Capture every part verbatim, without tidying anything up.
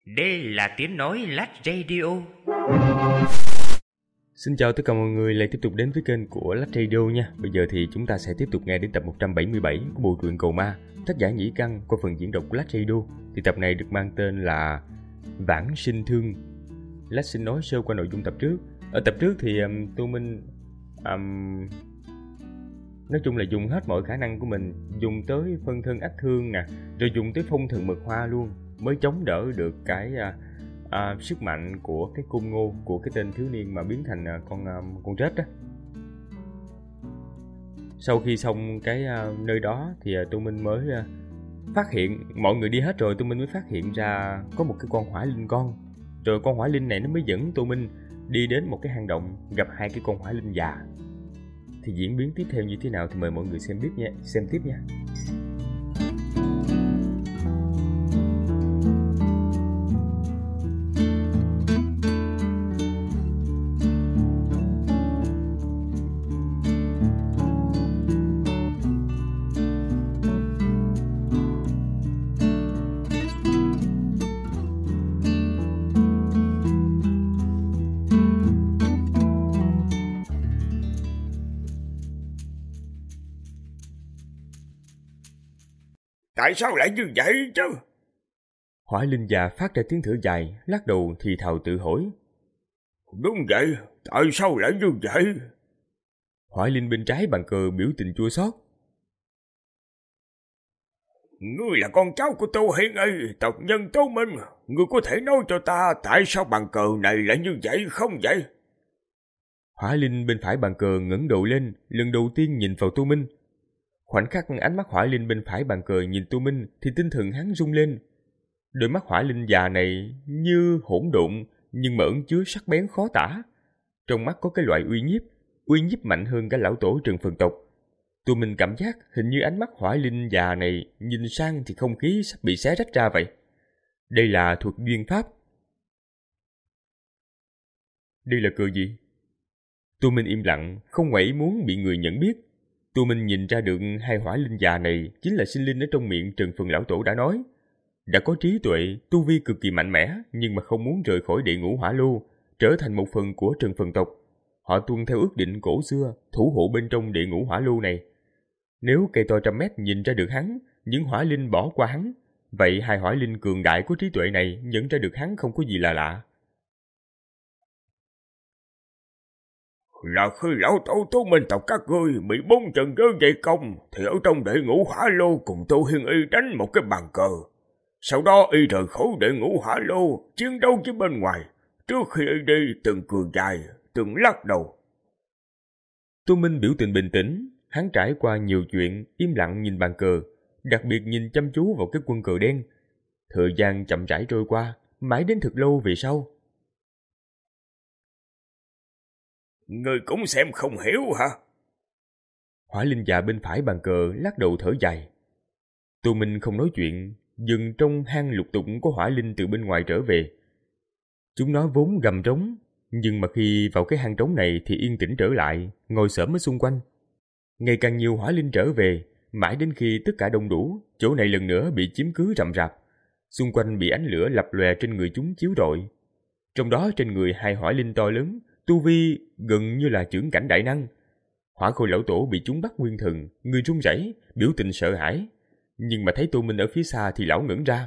Đây là tiếng nói Lát Radio. Xin chào tất cả mọi người lại tiếp tục đến với kênh của Lát Radio nha. Bây giờ thì chúng ta sẽ tiếp tục nghe đến tập một trăm bảy mươi bảy của bộ truyện Cầu Ma, tác giả Nhĩ Căn qua phần diễn đọc của Lát Radio. Thì tập này được mang tên là Vãng Sinh Thương. Lát xin nói sơ qua nội dung tập trước. Ở tập trước thì um, Tô Minh um, nói chung là dùng hết mọi khả năng của mình, dùng tới phân thân ác thương nè, rồi dùng tới phong thần mật hoa luôn, mới chống đỡ được cái uh, uh, sức mạnh của cái côn ngô của cái tên thiếu niên mà biến thành uh, con uh, con rết đó. Sau khi xong cái uh, nơi đó thì uh, Tô Minh mới uh, phát hiện, mọi người đi hết rồi, Tô Minh mới phát hiện ra có một cái con hỏa linh con. Rồi con hỏa linh này nó mới dẫn Tô Minh đi đến một cái hang động, gặp hai cái con hỏa linh già. Thì diễn biến tiếp theo như thế nào thì mời mọi người xem tiếp nha, xem tiếp nha. Tại sao lại như vậy chứ? Hỏa linh già phát ra tiếng thở dài, lắc đầu thì thào tự hỏi. Đúng vậy, tại sao lại như vậy? Hỏa linh bên trái bàn cờ biểu tình chua xót. Ngươi là con cháu của Tô Hiên Y, tộc nhân Tô Minh. Ngươi có thể nói cho ta tại sao bàn cờ này lại như vậy không vậy? Hỏa linh bên phải bàn cờ ngẩng đầu lên, lần đầu tiên nhìn vào Tô Minh. Khoảnh khắc ánh mắt hỏa linh bên phải bàn cờ nhìn Tô Minh thì tinh thần hắn rung lên. Đôi mắt hỏa linh già này như hỗn độn nhưng mà ẩn chứa sắc bén khó tả. Trong mắt có cái loại uy nhiếp, uy nhiếp mạnh hơn cả lão tổ Trần Phần Tộc. Tô Minh cảm giác hình như ánh mắt hỏa linh già này nhìn sang thì không khí sắp bị xé rách ra vậy. Đây là thuật duyên pháp. Đây là cờ gì? Tô Minh im lặng, không ngoảy ý muốn bị người nhận biết. Tô Minh nhìn ra được hai hỏa linh già này chính là sinh linh ở trong miệng Trần Phần lão tổ đã nói. Đã có trí tuệ, tu vi cực kỳ mạnh mẽ, nhưng mà không muốn rời khỏi địa ngũ hỏa lô, trở thành một phần của Trần Phần tộc. Họ tuân theo ước định cổ xưa, thủ hộ bên trong địa ngũ hỏa lô này. Nếu cây to trăm mét nhìn ra được hắn, những hỏa linh bỏ qua hắn, vậy hai hỏa linh cường đại của trí tuệ này nhận ra được hắn không có gì là lạ. Là khi lão tổ Tô Minh tộc các ngươi bị bốn trận rơi dày công, thì ở trong đệ ngũ hỏa lô cùng Tô Hiên Y đánh một cái bàn cờ. Sau đó Y rời khỏi đệ ngũ hỏa lô, chiến đấu với bên ngoài. Trước khi Y đi, từng cười dài, từng lắc đầu. Tô Minh biểu tình bình tĩnh, hắn trải qua nhiều chuyện, im lặng nhìn bàn cờ, đặc biệt nhìn chăm chú vào cái quân cờ đen. Thời gian chậm rãi trôi qua, mãi đến thực lâu về sau. Ngươi cũng xem không hiểu hả? Hỏa linh già bên phải bàn cờ lắc đầu thở dài. Tô Minh không nói chuyện, dừng trong hang lục tục có hỏa linh từ bên ngoài trở về. Chúng nó vốn gầm trống, nhưng mà khi vào cái hang trống này thì yên tĩnh trở lại, ngồi xổm ở xung quanh. Ngày càng nhiều hỏa linh trở về, mãi đến khi tất cả đông đủ, chỗ này lần nữa bị chiếm cứ rậm rạp. Xung quanh bị ánh lửa lập lòe trên người chúng chiếu rọi. Trong đó trên người hai hỏa linh to lớn, tu vi gần như là chưởng cảnh đại năng. Hỏa khôi lão tổ bị chúng bắt nguyên thần, người run rẩy, biểu tình sợ hãi. Nhưng mà thấy Tô Minh ở phía xa thì lão ngẩn ra.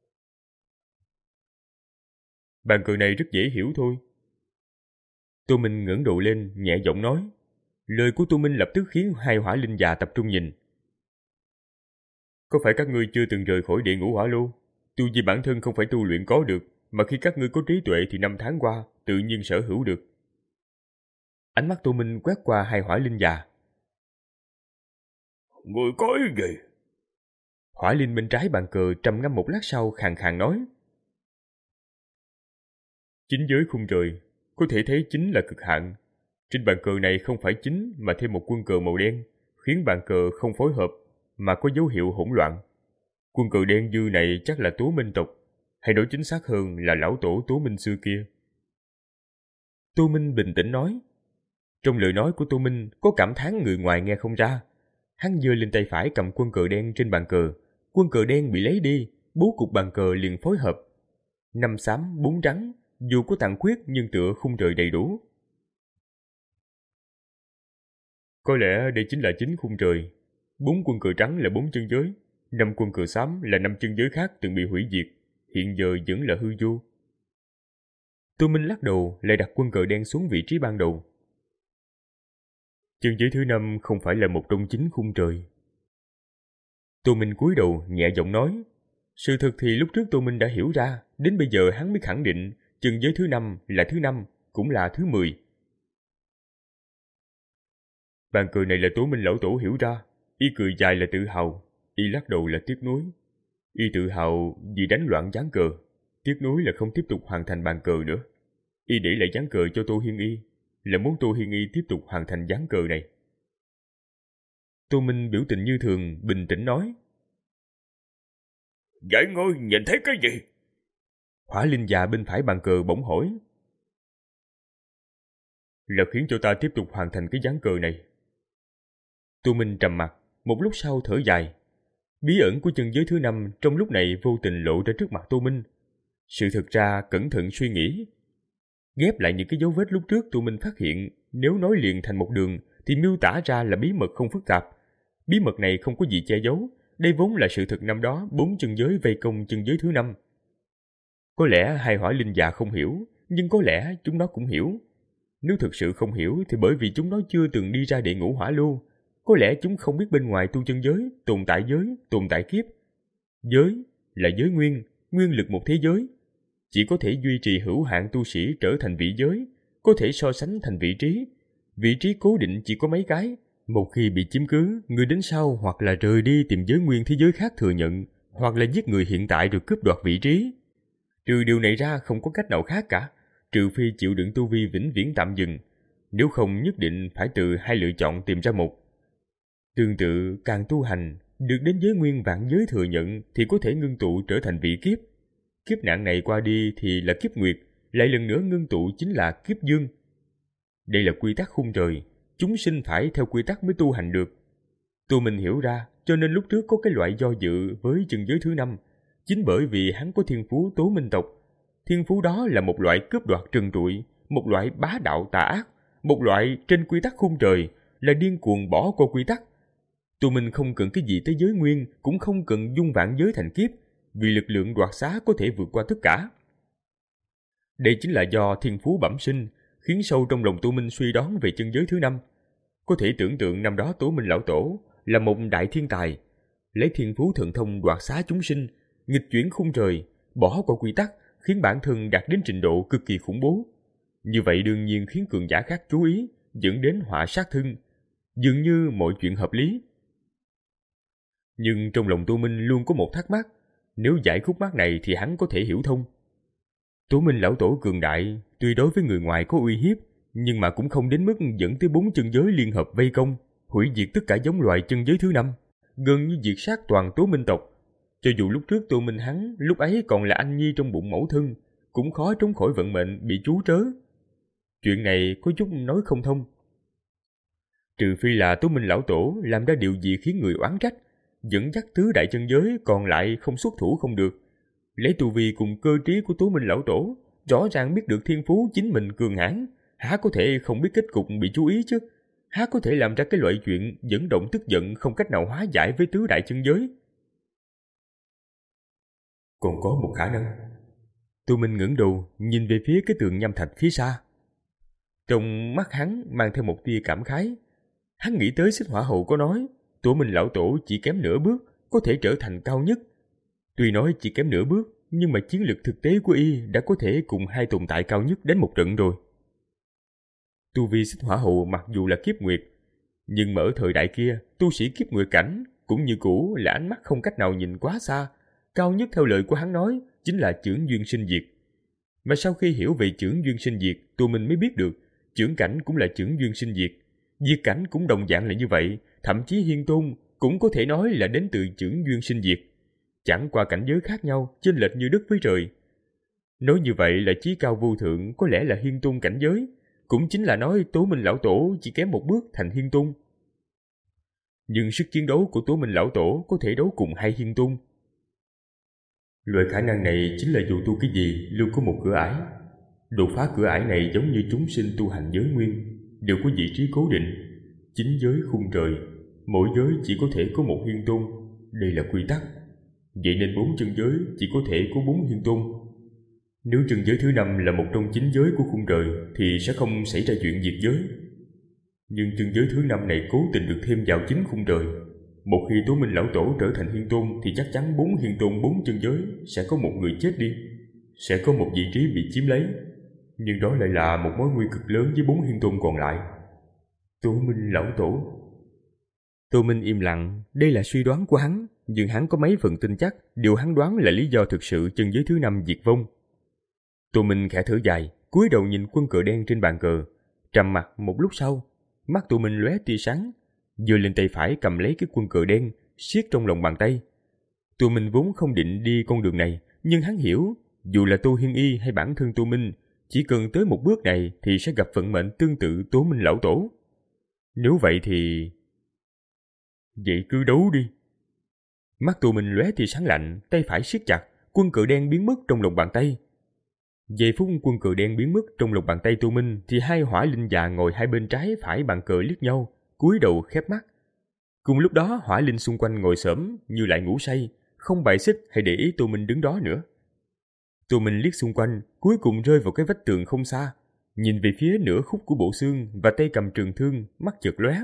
Bàn cờ này rất dễ hiểu thôi. Tô Minh ngẩng đầu lên, nhẹ giọng nói. Lời của Tô Minh lập tức khiến hai hỏa linh già tập trung nhìn. Có phải các ngươi chưa từng rời khỏi địa ngũ hỏa lô? Tu vi bản thân không phải tu luyện có được, mà khi các ngươi có trí tuệ thì năm tháng qua tự nhiên sở hữu được. Ánh mắt Tô Minh quét qua hai hỏa linh già. Ngươi có ý gì? Hỏa linh bên trái bàn cờ trầm ngâm một lát sau khàn khàn nói. Chính giới khung trời, có thể thấy chính là cực hạn. Trên bàn cờ này không phải chính mà thêm một quân cờ màu đen, khiến bàn cờ không phối hợp mà có dấu hiệu hỗn loạn. Quân cờ đen dư này chắc là Tố Minh tộc, hay nói chính xác hơn là lão tổ Tố Minh xưa kia. Tô Minh bình tĩnh nói. Trong lời nói của Tô Minh có cảm thán người ngoài nghe không ra. Hắn giơ lên tay phải cầm quân cờ đen trên bàn cờ. Quân cờ đen bị lấy đi, bố cục bàn cờ liền phối hợp. Năm xám, bốn trắng, dù có tàn khuyết nhưng tựa khung trời đầy đủ. Có lẽ đây chính là chính khung trời. Bốn quân cờ trắng là bốn chân giới, năm quân cờ xám là năm chân giới khác từng bị hủy diệt, hiện giờ vẫn là hư vô. Tô Minh lắc đầu, lại đặt quân cờ đen xuống vị trí ban đầu. Chân giới thứ năm không phải là một trong chín khung trời. Tô Minh cúi đầu nhẹ giọng nói. Sự thật thì lúc trước Tô Minh đã hiểu ra, đến bây giờ hắn mới khẳng định chân giới thứ năm là thứ năm, cũng là thứ mười. Bàn cờ này là Tô Minh lão tổ hiểu ra. Y cười dài là tự hào, y lắc đầu là tiếc nuối. Y tự hào vì đánh loạn ván cờ, tiếc nuối là không tiếp tục hoàn thành bàn cờ nữa. Y để lại ván cờ cho Tô Hiên Y, là muốn Tô Hiên Y tiếp tục hoàn thành ván cờ này. Tô Minh biểu tình như thường, bình tĩnh nói. Vậy ngươi nhìn thấy cái gì? Hỏa linh già bên phải bàn cờ bỗng hỏi. Là khiến cho ta tiếp tục hoàn thành cái ván cờ này. Tô Minh trầm mặt, một lúc sau thở dài. Bí ẩn của chân giới thứ năm trong lúc này vô tình lộ ra trước mặt Tô Minh. Sự thật ra cẩn thận suy nghĩ, ghép lại những cái dấu vết lúc trước Tô Minh phát hiện, nếu nói liền thành một đường thì miêu tả ra là bí mật không phức tạp. Bí mật này không có gì che giấu, đây vốn là sự thật năm đó bốn chân giới vây công chân giới thứ năm. Có lẽ hai hỏa linh già không hiểu, nhưng có lẽ chúng nó cũng hiểu. Nếu thực sự không hiểu thì bởi vì chúng nó chưa từng đi ra địa ngũ hỏa lô. Có lẽ chúng không biết bên ngoài tu chân giới, tồn tại giới, tồn tại kiếp. Giới là giới nguyên, nguyên lực một thế giới. Chỉ có thể duy trì hữu hạn tu sĩ trở thành vị giới, có thể so sánh thành vị trí. Vị trí cố định chỉ có mấy cái. Một khi bị chiếm cứ, người đến sau hoặc là rời đi tìm giới nguyên thế giới khác thừa nhận, hoặc là giết người hiện tại được cướp đoạt vị trí. Trừ điều này ra không có cách nào khác cả, trừ phi chịu đựng tu vi vĩnh viễn tạm dừng. Nếu không nhất định phải từ hai lựa chọn tìm ra một. Tương tự, càng tu hành, được đến giới nguyên vạn giới thừa nhận thì có thể ngưng tụ trở thành vị kiếp. Kiếp nạn này qua đi thì là kiếp nguyệt, lại lần nữa ngưng tụ chính là kiếp dương. Đây là quy tắc khung trời, chúng sinh phải theo quy tắc mới tu hành được. Tô Minh hiểu ra, cho nên lúc trước có cái loại do dự với chân giới thứ năm, chính bởi vì hắn có thiên phú tố minh tộc. Thiên phú đó là một loại cướp đoạt trần trụi, một loại bá đạo tà ác, một loại trên quy tắc khung trời, là điên cuồng bỏ qua quy tắc. Tô Minh không cần cái gì tới giới nguyên, cũng không cần dung vạn giới thành kiếp, vì lực lượng đoạt xá có thể vượt qua tất cả. Đây chính là do thiên phú bẩm sinh, khiến sâu trong lòng Tô Minh suy đoán về chân giới thứ năm. Có thể tưởng tượng năm đó Tô Minh lão tổ là một đại thiên tài, lấy thiên phú thần thông đoạt xá chúng sinh, nghịch chuyển khung trời, bỏ qua quy tắc, khiến bản thân đạt đến trình độ cực kỳ khủng bố. Như vậy đương nhiên khiến cường giả khác chú ý, dẫn đến họa sát thân. Dường như mọi chuyện hợp lý. Nhưng trong lòng Tô Minh luôn có một thắc mắc, nếu giải khúc mắc này thì hắn có thể hiểu thông. Tô Minh lão tổ cường đại, tuy đối với người ngoài có uy hiếp, nhưng mà cũng không đến mức dẫn tới bốn chân giới liên hợp vây công, hủy diệt tất cả giống loài chân giới thứ năm, gần như diệt sát toàn Tố Minh tộc. Cho dù lúc trước Tô Minh hắn lúc ấy còn là anh nhi trong bụng mẫu thân, cũng khó trốn khỏi vận mệnh bị trú trớ. Chuyện này có chút nói không thông. Trừ phi là Tố Minh lão tổ làm ra điều gì khiến người oán trách, dẫn dắt tứ đại chân giới còn lại không xuất thủ không được. Lấy tu vi cùng cơ trí của Tố Minh lão tổ, rõ ràng biết được thiên phú chính mình cường hãn, há có thể không biết kết cục bị chú ý chứ? Há có thể làm ra cái loại chuyện dẫn động tức giận không cách nào hóa giải với tứ đại chân giới? Còn có một khả năng. Tô Minh ngẩng đầu nhìn về phía cái tường nham thạch phía xa. Trong mắt hắn mang theo một tia cảm khái. Hắn nghĩ tới Xích Hỏa Hậu có nói Tố Minh lão tổ chỉ kém nửa bước có thể trở thành cao nhất. Tuy nói chỉ kém nửa bước, nhưng mà chiến lược thực tế của y đã có thể cùng hai tồn tại cao nhất đến một trận rồi. Tu vi Xích Hỏa Hậu mặc dù là kiếp nguyệt, nhưng mà ở thời đại kia, tu sĩ kiếp nguyệt cảnh cũng như cũ là ánh mắt không cách nào nhìn quá xa. Cao nhất theo lời của hắn nói chính là chưởng duyên sinh diệt. Mà sau khi hiểu về chưởng duyên sinh diệt, Tô Minh mới biết được chưởng cảnh cũng là chưởng duyên sinh diệt, diệt cảnh cũng đồng dạng là như vậy. Thậm chí Hiên Tôn cũng có thể nói là đến từ chưởng duyên sinh diệt. Chẳng qua cảnh giới khác nhau, chênh lệch như đất với trời. Nói như vậy là chí cao vô thượng có lẽ là Hiên Tôn cảnh giới, cũng chính là nói Tố Minh lão tổ chỉ kém một bước thành Hiên Tôn. Nhưng sức chiến đấu của Tố Minh lão tổ có thể đấu cùng hai Hiên Tôn. Loại khả năng này chính là dù tu cái gì luôn có một cửa ải. Đột phá cửa ải này giống như chúng sinh tu hành giới nguyên, đều có vị trí cố định, chính giới khung trời, mỗi giới chỉ có thể có một hiên tôn, đây là quy tắc. Vậy nên bốn chân giới chỉ có thể có bốn hiên tôn. Nếu chân giới thứ năm là một trong chín giới của khung trời thì sẽ không xảy ra chuyện diệt giới. Nhưng chân giới thứ năm này cố tình được thêm vào chính khung trời. Một khi Tố Minh lão tổ trở thành hiên tôn thì chắc chắn bốn hiên tôn bốn chân giới sẽ có một người chết đi, sẽ có một vị trí bị chiếm lấy. Nhưng đó lại là một mối nguy cực lớn với bốn hiên tôn còn lại. Tố Minh lão tổ. Tô Minh im lặng, đây là suy đoán của hắn, nhưng hắn có mấy phần tin chắc điều hắn đoán là lý do thực sự chân giới thứ năm diệt vong. Tô Minh khẽ thở dài, cúi đầu nhìn quân cờ đen trên bàn cờ, trầm mặc một lúc sau, mắt Tô Minh lóe tia sáng, giơ lên tay phải cầm lấy cái quân cờ đen, siết trong lòng bàn tay. Tô Minh vốn không định đi con đường này, nhưng hắn hiểu, dù là Tô Hiên Y hay bản thân Tô Minh, chỉ cần tới một bước này thì sẽ gặp vận mệnh tương tự Tố Minh lão tổ. Nếu vậy thì... Vậy cứ đấu đi. Mắt Tô Minh lóe tia sáng lạnh, tay phải siết chặt, quân cờ đen biến mất trong lòng bàn tay. Giây phút quân cờ đen biến mất trong lòng bàn tay Tô Minh thì hai hỏa linh già ngồi hai bên trái phải bàn cờ liếc nhau, cúi đầu khép mắt. Cùng lúc đó hỏa linh xung quanh ngồi xổm như lại ngủ say, không bài xích hay để ý Tô Minh đứng đó nữa. Tô Minh liếc xung quanh, cuối cùng rơi vào cái vách tường không xa, nhìn về phía nửa khúc của bộ xương và tay cầm trường thương, mắt chợt lóe.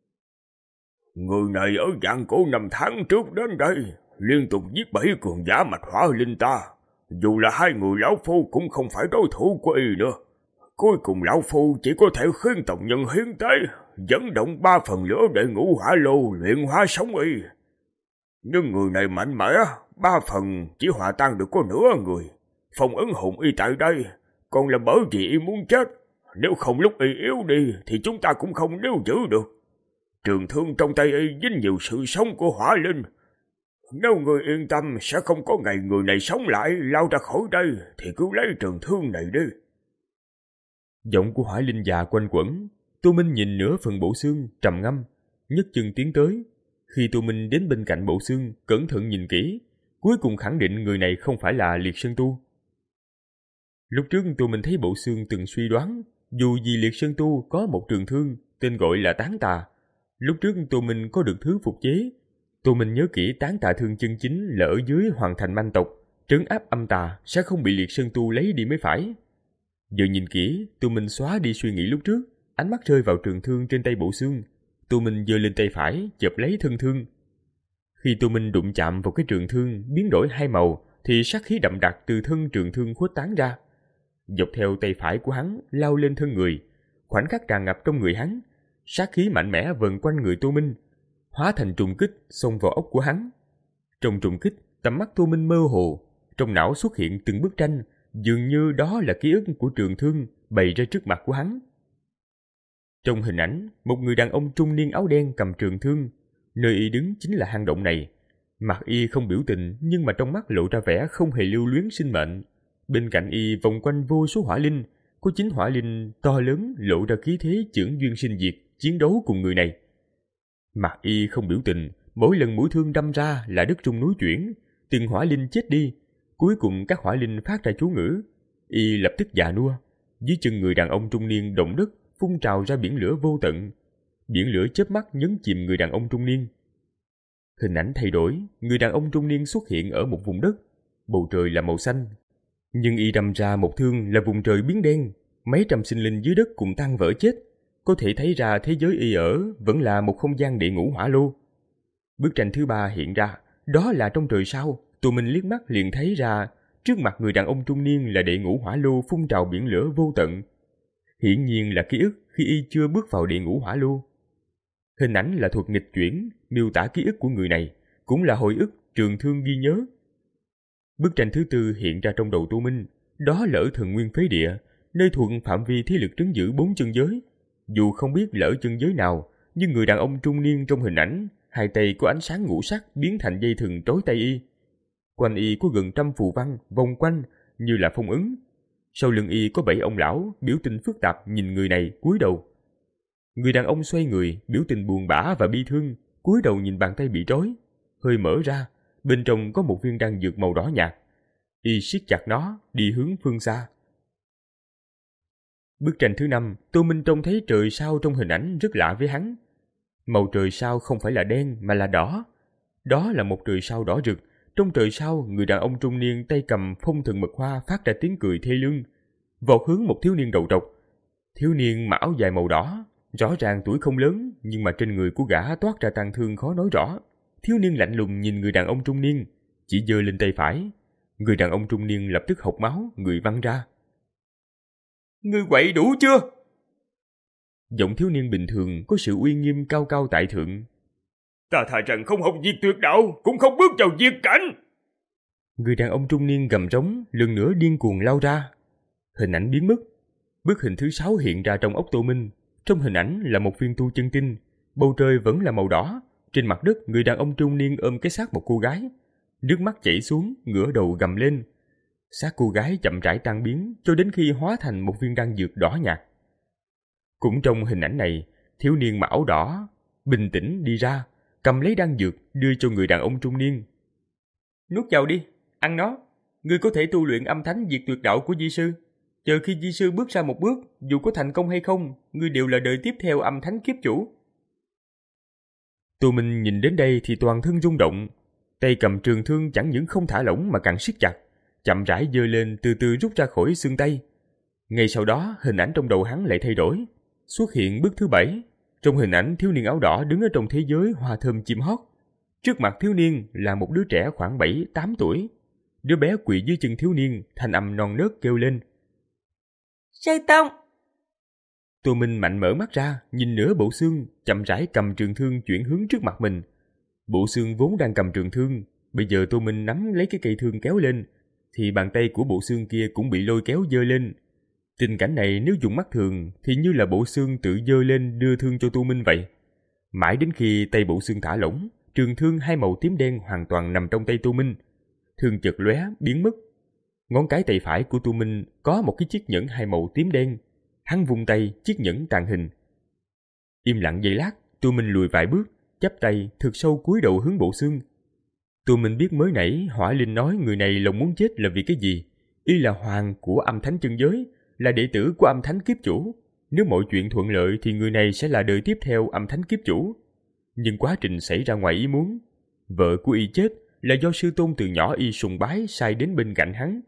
Người này ở dạng cổ năm tháng trước đến đây, liên tục giết bảy cường giả mạch hỏa linh ta. Dù là hai người lão phu cũng không phải đối thủ của y nữa. Cuối cùng lão phu chỉ có thể khuyên tộc nhân hiến tế, dẫn động ba phần lửa để ngũ hỏa lô luyện hóa sống y. Nhưng người này mạnh mẽ, ba phần chỉ hòa tan được có nửa người. Phong ấn hồn y tại đây, còn là bởi vì y muốn chết. Nếu không lúc y yếu đi thì chúng ta cũng không níu giữ được. Trường thương trong tay y dính nhiều sự sống của hỏa linh. Nếu người yên tâm sẽ không có ngày người này sống lại lao ra khỏi đây thì cứ lấy trường thương này đi. Giọng của hỏa linh già quanh quẩn. Tô Minh nhìn nửa phần bộ xương, trầm ngâm, nhấc chân tiến tới. Khi Tô Minh đến bên cạnh bộ xương, cẩn thận nhìn kỹ, cuối cùng khẳng định người này không phải là Liệt Sơn Tu. Lúc trước Tô Minh thấy bộ xương từng suy đoán, dù gì Liệt Sơn Tu có một trường thương, tên gọi là Tán Tà. Lúc trước Tô Minh có được thứ phục chế. Tô Minh nhớ kỹ Tán Tà thương chân chính là ở dưới Hoàng Thành Manh tộc, trấn áp âm tà sẽ không bị Liệt Sơn Tu lấy đi mới phải. Giờ nhìn kỹ, Tô Minh xóa đi suy nghĩ lúc trước, ánh mắt rơi vào trường thương trên tay bộ xương. Tô Minh giơ lên tay phải, chộp lấy thân thương. Khi Tô Minh đụng chạm vào cái trường thương biến đổi hai màu, thì sát khí đậm đặc từ thân trường thương khuếch tán ra, dọc theo tay phải của hắn lao lên thân người, khoảnh khắc tràn ngập trong người hắn. Sát khí mạnh mẽ vần quanh người Tô Minh, hóa thành trùng kích xông vào ốc của hắn. Trong trùng kích, tầm mắt Tô Minh mơ hồ, trong não xuất hiện từng bức tranh, dường như đó là ký ức của trường thương bày ra trước mặt của hắn. Trong hình ảnh, một người đàn ông trung niên áo đen cầm trường thương, nơi y đứng chính là hang động này. Mặt y không biểu tình, nhưng mà trong mắt lộ ra vẻ không hề lưu luyến sinh mệnh. Bên cạnh y vòng quanh vô số hỏa linh, có chín hỏa linh to lớn lộ ra khí thế chưởng duyên sinh diệt, chiến đấu cùng người này. Mặt y không biểu tình, mỗi lần mũi thương đâm ra là đất rung núi chuyển, từng hỏa linh chết đi. Cuối cùng các hỏa linh phát ra chú ngữ, y lập tức già nua. Dưới chân người đàn ông trung niên động đất, phun trào ra biển lửa vô tận. Biển lửa chớp mắt nhấn chìm người đàn ông trung niên. Hình ảnh thay đổi, người đàn ông trung niên xuất hiện ở một vùng đất, bầu trời là màu xanh, nhưng y đâm ra một thương là vùng trời biến đen. Mấy trăm sinh linh dưới đất cùng tan vỡ chết. Có thể thấy ra thế giới y ở vẫn là một không gian địa ngũ hỏa lô. Bức tranh thứ ba hiện ra, đó là trong trời sao. Tụi mình liếc mắt liền thấy ra trước mặt người đàn ông trung niên là địa ngũ hỏa lô phun trào biển lửa vô tận. Hiển nhiên là ký ức khi y chưa bước vào địa ngũ hỏa lô. Hình ảnh là thuật nghịch chuyển, miêu tả ký ức của người này, cũng là hồi ức trường thương ghi nhớ. Bức tranh thứ tư hiện ra trong đầu Tô Minh, đó là ở Thần Nguyên Phế Địa, nơi thuộc phạm vi thế lực trấn giữ bốn chân giới. Dù không biết lỡ chân giới nào, nhưng người đàn ông trung niên trong hình ảnh, hai tay có ánh sáng ngũ sắc biến thành dây thừng trói tay y. Quanh y có gần trăm phù văn vòng quanh như là phong ấn. Sau lưng y có bảy ông lão biểu tình phức tạp nhìn người này cúi đầu. Người đàn ông xoay người, biểu tình buồn bã và bi thương, cúi đầu nhìn bàn tay bị trói, hơi mở ra, bên trong có một viên đan dược màu đỏ nhạt, Y siết chặt nó, đi hướng phương xa. Bức tranh thứ năm, Tô Minh trông thấy trời sao trong hình ảnh rất lạ với hắn. Màu trời sao không phải là đen mà là đỏ. Đó là một trời sao đỏ rực. Trong trời sao, người đàn ông trung niên tay cầm phong thần mật hoa phát ra tiếng cười thê lương, vọt hướng một thiếu niên đầu trọc. Thiếu niên mặc áo dài màu đỏ, rõ ràng tuổi không lớn, nhưng mà trên người của gã toát ra tang thương khó nói rõ. Thiếu niên lạnh lùng nhìn người đàn ông trung niên, chỉ giơ lên tay phải. Người đàn ông trung niên lập tức hộc máu, người văng ra. Ngươi quậy đủ chưa? Giọng thiếu niên bình thường có sự uy nghiêm cao cao tại thượng. Ta thà rằng không học diệt tuyệt đạo, cũng không bước vào diệt cảnh. Người đàn ông trung niên gầm rống, lần nữa điên cuồng lao ra. Hình ảnh biến mất. Bức hình thứ sáu hiện ra trong óc Tô Minh. Trong hình ảnh là một viên tu chân tinh. Bầu trời vẫn là màu đỏ. Trên mặt đất, người đàn ông trung niên ôm cái xác một cô gái. Nước mắt chảy xuống, ngửa đầu gầm lên. Xác cô gái chậm rãi tan biến cho đến khi hóa thành một viên đan dược đỏ nhạt. Cũng trong hình ảnh này, thiếu niên mặc áo đỏ bình tĩnh đi ra, cầm lấy đan dược đưa cho người đàn ông trung niên. Nuốt vào đi, ăn nó. Ngươi có thể tu luyện âm thánh diệt tuyệt đạo của Di sư. Chờ khi Di sư bước ra một bước, dù có thành công hay không, ngươi đều là đời tiếp theo âm thánh kiếp chủ. Tô Minh nhìn đến đây thì toàn thân rung động. Tay cầm trường thương chẳng những không thả lỏng mà càng siết chặt, chậm rãi giơ lên, từ từ rút ra khỏi xương tay. Ngay sau đó, hình ảnh trong đầu hắn lại thay đổi. Xuất hiện bước thứ bảy. Trong hình ảnh, thiếu niên áo đỏ đứng ở trong thế giới hoa thơm chim hót. Trước mặt thiếu niên là một đứa trẻ khoảng bảy tám tuổi. Đứa bé quỳ dưới chân thiếu niên, thanh âm non nớt kêu lên. Sư Tông! Tô Minh mạnh mở mắt ra, nhìn nửa bộ xương, chậm rãi cầm trường thương chuyển hướng trước mặt mình. Bộ xương vốn đang cầm trường thương, bây giờ Tô Minh nắm lấy cái cây thương kéo lên, thì bàn tay của bộ xương kia cũng bị lôi kéo giơ lên. Tình cảnh này nếu dùng mắt thường thì như là bộ xương tự giơ lên đưa thương cho Tô Minh vậy. Mãi đến khi tay bộ xương thả lỏng, trường thương hai màu tím đen hoàn toàn nằm trong tay Tô Minh. Thương chợt lóe biến mất. Ngón cái tay phải của Tô Minh có một cái chiếc nhẫn hai màu tím đen. Hắn vung tay, chiếc nhẫn tàn hình. Im lặng giây lát, Tô Minh lùi vài bước, chắp tay thực sâu cúi đầu hướng bộ xương. Tô Minh biết mới nãy Hỏa Linh nói người này lòng muốn chết là vì cái gì. Y là hoàng của âm thánh chân giới, là đệ tử của âm thánh kiếp chủ. Nếu mọi chuyện thuận lợi thì người này sẽ là đời tiếp theo âm thánh kiếp chủ. Nhưng quá trình xảy ra ngoài ý muốn. Vợ của Y chết là do sư tôn từ nhỏ Y sùng bái sai đến bên cạnh hắn.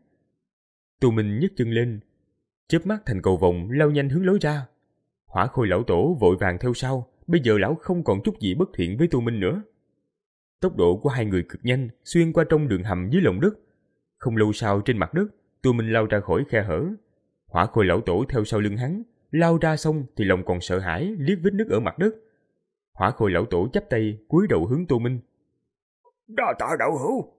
Tô Minh nhấc chân lên, chớp mắt thành cầu vồng lao nhanh hướng lối ra. Hỏa Khôi lão tổ vội vàng theo sau. Bây giờ lão không còn chút gì bất thiện với Tô Minh nữa. Tốc độ của hai người cực nhanh, xuyên qua trong đường hầm dưới lòng đất. Không lâu sau trên mặt đất, Tô Minh lao ra khỏi khe hở. Hỏa Khôi lão tổ theo sau lưng hắn, lao ra xong thì lòng còn sợ hãi liếc vết nứt ở mặt đất. Hỏa Khôi lão tổ chắp tay cúi đầu hướng Tô Minh. Đa tạ đạo hữu.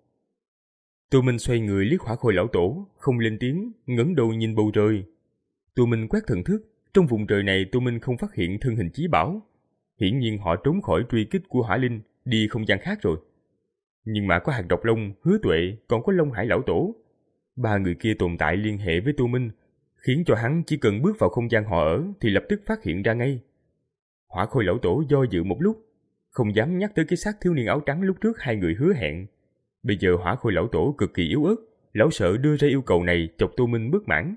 Tô Minh xoay người liếc Hỏa Khôi lão tổ, không lên tiếng, ngẩng đầu nhìn bầu trời. Tô Minh quét thần thức, trong vùng trời này Tô Minh không phát hiện thân hình chí bảo. Hiển nhiên họ trốn khỏi truy kích của Hỏa Linh, đi không gian khác rồi. Nhưng mà có Hàn Độc Long, Hứa Tuệ, còn có Long Hải lão tổ. Ba người kia tồn tại liên hệ với Tô Minh, khiến cho hắn chỉ cần bước vào không gian họ ở thì lập tức phát hiện ra ngay. Hỏa Khôi lão tổ do dự một lúc, không dám nhắc tới cái xác thiếu niên áo trắng lúc trước hai người hứa hẹn. Bây giờ Hỏa Khôi lão tổ cực kỳ yếu ớt, lão sợ đưa ra yêu cầu này chọc Tô Minh bất mãn.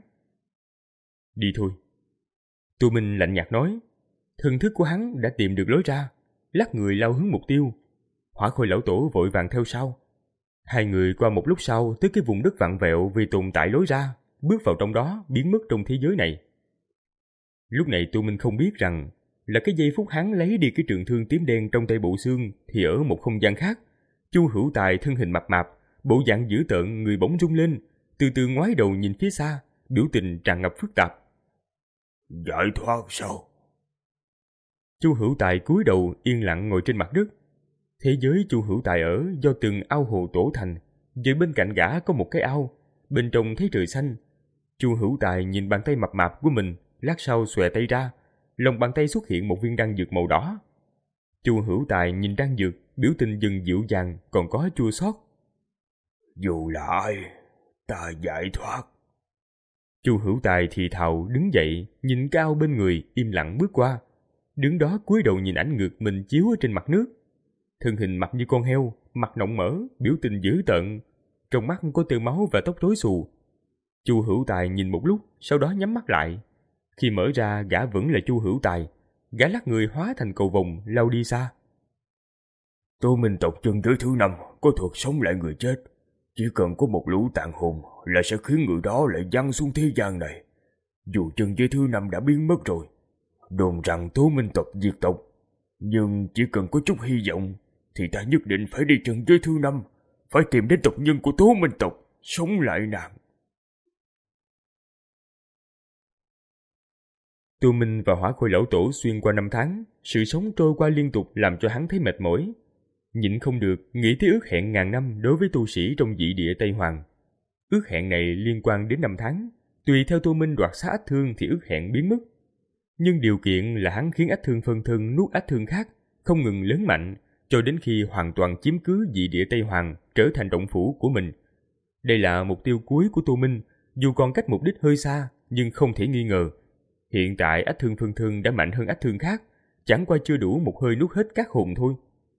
Đi thôi. Tô Minh lạnh nhạt nói. Thần thức của hắn đã tìm được lối ra, lắc người lao hướng mục tiêu. Hỏa Khôi lão tổ vội vàng theo sau. Hai người qua một lúc sau tới cái vùng đất vặn vẹo vì tồn tại lối ra, bước vào trong đó biến mất trong thế giới này. Lúc này Tô Minh không biết rằng là cái giây phút hắn lấy đi cái trường thương tím đen trong tay bộ xương thì ở một không gian khác, Chu Hữu Tài thân hình mập mạp, bộ dạng dữ tợn, người bỗng rung lên, từ từ ngoái đầu nhìn phía xa, biểu tình tràn ngập phức tạp. Giải thoát sao? Chu Hữu Tài cúi đầu yên lặng ngồi trên mặt đất. Thế giới Chu Hữu Tài ở do từng ao hồ tổ thành, dưới bên cạnh gã có một cái ao, bên trong thấy trời xanh. Chu Hữu Tài nhìn bàn tay mập mạp của mình, lát sau xòe tay ra, lòng bàn tay xuất hiện một viên đan dược màu đỏ. Chu Hữu Tài nhìn đan dược, biểu tình dần dịu dàng, còn có chua xót. Dù là ai, ta giải thoát. Chu Hữu Tài thì thào đứng dậy, nhìn cao bên người, im lặng bước qua. Đứng đó cúi đầu nhìn ảnh ngược mình chiếu ở trên mặt nước. Thân hình mập như con heo, mặt nọng mỡ, biểu tình dữ tợn. trong mắt có tơ máu và tóc rối xù. Chu Hữu Tài nhìn một lúc, sau đó nhắm mắt lại. Khi mở ra, gã vẫn là Chu Hữu Tài. Gã lắc người hóa thành cầu vồng lao đi xa. Tô Minh tộc chân giới thứ năm có thuật sống lại người chết. Chỉ cần có một lũ tàn hồn là sẽ khiến người đó lại văng xuống thế gian này. Dù chân giới thứ năm đã biến mất rồi, đồn rằng Tố Minh tộc diệt tộc, nhưng chỉ cần có chút hy vọng thì ta nhất định phải đi chân giới thứ năm, phải tìm đến tộc nhân của Tố Minh tộc, sống lại nạn. Tô Minh và Hỏa Khôi lão tổ xuyên qua năm tháng, sự sống trôi qua liên tục làm cho hắn thấy mệt mỏi. Nhịn không được, nghĩ tới ước hẹn ngàn năm đối với tu sĩ trong dị địa Tây Hoàng. Ước hẹn này liên quan đến năm tháng, tùy theo Tô Minh đoạt xá ách thương thì ước hẹn biến mất. Nhưng điều kiện là hắn khiến ách thương phân thân nuốt ách thương khác, không ngừng lớn mạnh, cho đến khi hoàn toàn chiếm cứ dị địa Tây Hoàng trở thành động phủ của mình. Đây là mục tiêu cuối của Tô Minh, dù còn cách mục đích hơi xa, nhưng không thể nghi ngờ. Hiện tại ách thương phân thân đã mạnh hơn ách thương khác, chẳng qua chưa đủ một hơi nuốt hết các hồn thôi.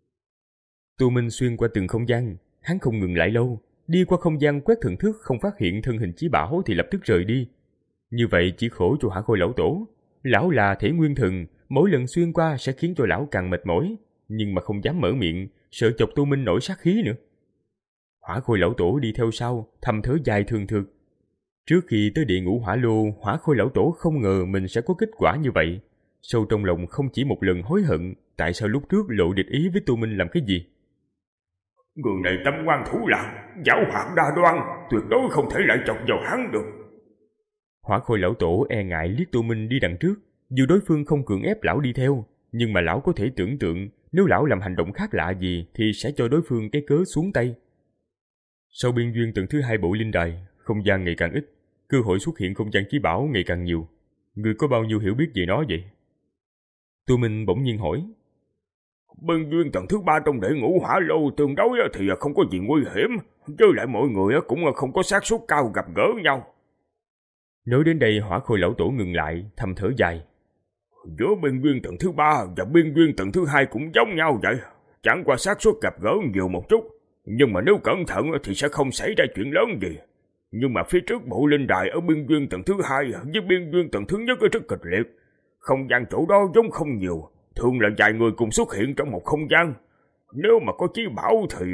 Tô Minh xuyên qua từng không gian, hắn không ngừng lại lâu, đi qua không gian quét thần thức không phát hiện thân hình chí bảo thì lập tức rời đi. Như vậy chỉ khổ cho Hỏa Khôi lão tổ. Lão là thể nguyên thần, mỗi lần xuyên qua sẽ khiến cho lão càng mệt mỏi, nhưng mà không dám mở miệng, sợ chọc Tô Minh nổi sát khí nữa. Hỏa Khôi lão tổ đi theo sau, thầm thở dài thường thực. Trước khi tới địa ngũ hỏa lô, Hỏa Khôi lão tổ không ngờ mình sẽ có kết quả như vậy. Sâu trong lòng không chỉ một lần hối hận, tại sao lúc trước lộ địch ý với Tô Minh làm cái gì? Người này tâm ngoan thủ lạc, giảo hoạt đa đoan, tuyệt đối không thể lại chọc vào hắn được. Hỏa Khôi lão tổ e ngại liếc Tô Minh đi đằng trước, dù đối phương không cưỡng ép lão đi theo, nhưng mà lão có thể tưởng tượng nếu lão làm hành động khác lạ gì thì sẽ cho đối phương cái cớ xuống tay. Sau biên duyên tầng thứ hai bộ linh đài, không gian ngày càng ít, cơ hội xuất hiện không gian chí bảo ngày càng nhiều. Người có bao nhiêu hiểu biết về nó vậy? Tô Minh bỗng nhiên hỏi. Biên duyên tầng thứ ba trong đệ ngũ hỏa lô tương đối thì không có gì nguy hiểm, với lại mọi người cũng không có xác suất cao gặp gỡ nhau. Nói đến đây Hỏa Khôi lão tổ ngừng lại, thầm thở dài. Giữa biên duyên tầng thứ ba và biên duyên tầng thứ hai cũng giống nhau vậy, chẳng qua xác suất gặp gỡ nhiều một chút, nhưng mà nếu cẩn thận thì sẽ không xảy ra chuyện lớn gì. Nhưng mà phía trước bộ linh đài ở biên duyên tầng thứ hai với biên duyên tầng thứ nhất rất kịch liệt, không gian chỗ đó giống không nhiều, thường là vài người cùng xuất hiện trong một không gian. Nếu mà có chí bảo thì...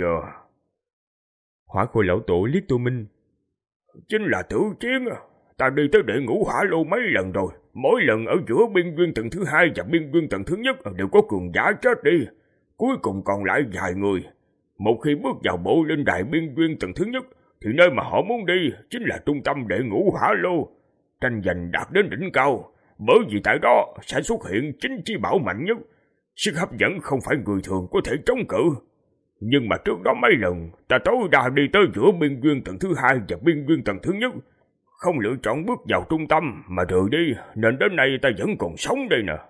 Hỏa Khôi lão tổ liếc Tô Minh. Chính là tử chiến. Ta đi tới đệ ngũ hỏa lô mấy lần rồi, mỗi lần ở giữa biên duyên tầng thứ hai và biên duyên tầng thứ nhất đều có cường giả chết đi, cuối cùng còn lại vài người. Một khi bước vào bộ linh đài biên duyên tầng thứ nhất thì nơi mà họ muốn đi chính là trung tâm đệ ngũ hỏa lô, tranh giành đạt đến đỉnh cao, bởi vì tại đó sẽ xuất hiện chính chí bảo mạnh nhất, sức hấp dẫn không phải người thường có thể chống cự. Nhưng mà trước đó mấy lần ta tối đa đi tới giữa biên duyên tầng thứ hai và biên duyên tầng thứ nhất, không lựa chọn bước vào trung tâm mà rời đi, nên đến nay ta vẫn còn sống đây nè.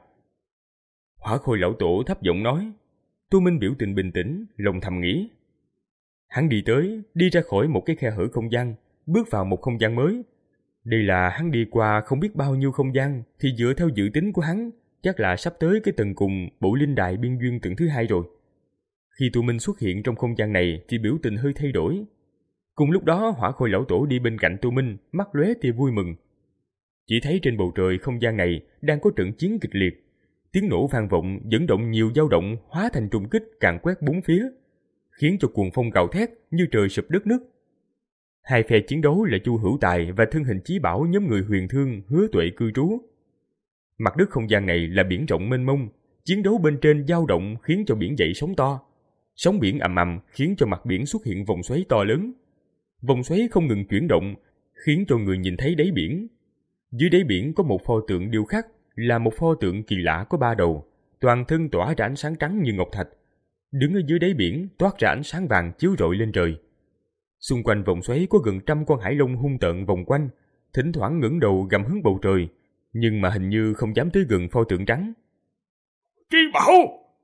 Hỏa Khôi lão tổ thấp giọng nói. Tô Minh biểu tình bình tĩnh, lòng thầm nghĩ. Hắn đi tới, đi ra khỏi một cái khe hở không gian, bước vào một không gian mới. Đây là hắn đi qua không biết bao nhiêu không gian, thì dựa theo dự tính của hắn, chắc là sắp tới cái tầng cùng bộ linh đài biên duyên tầng thứ hai rồi. Khi Tô Minh xuất hiện trong không gian này thì biểu tình hơi thay đổi. Cùng lúc đó Hỏa Khôi lão tổ đi bên cạnh Tô Minh, mắt lóe tia vui mừng. Chỉ thấy trên bầu trời không gian này đang có trận chiến kịch liệt. Tiếng nổ vang vọng dẫn động nhiều dao động hóa thành trùng kích càn quét bốn phía, khiến cho cuồng phong gào thét như trời sụp đất nứt. Hai phe chiến đấu là Chu Hữu Tài và thân hình chí bảo nhóm người Huyền Thương Hứa Tuệ cư trú. Mặt đất không gian này là biển rộng mênh mông, chiến đấu bên trên dao động khiến cho biển dậy sóng to. Sóng biển ầm ầm khiến cho mặt biển xuất hiện vòng xoáy to lớn. Vòng xoáy không ngừng chuyển động, khiến cho người nhìn thấy đáy biển. Dưới đáy biển có một pho tượng điêu khắc, là một pho tượng kỳ lạ có ba đầu, toàn thân tỏa ra ánh sáng trắng như ngọc thạch. Đứng ở dưới đáy biển toát ra ánh sáng vàng chiếu rọi lên trời. Xung quanh vòng xoáy có gần trăm con hải long hung tợn vòng quanh, thỉnh thoảng ngẩng đầu gầm hướng bầu trời, nhưng mà hình như không dám tới gần pho tượng trắng. Chí bảo!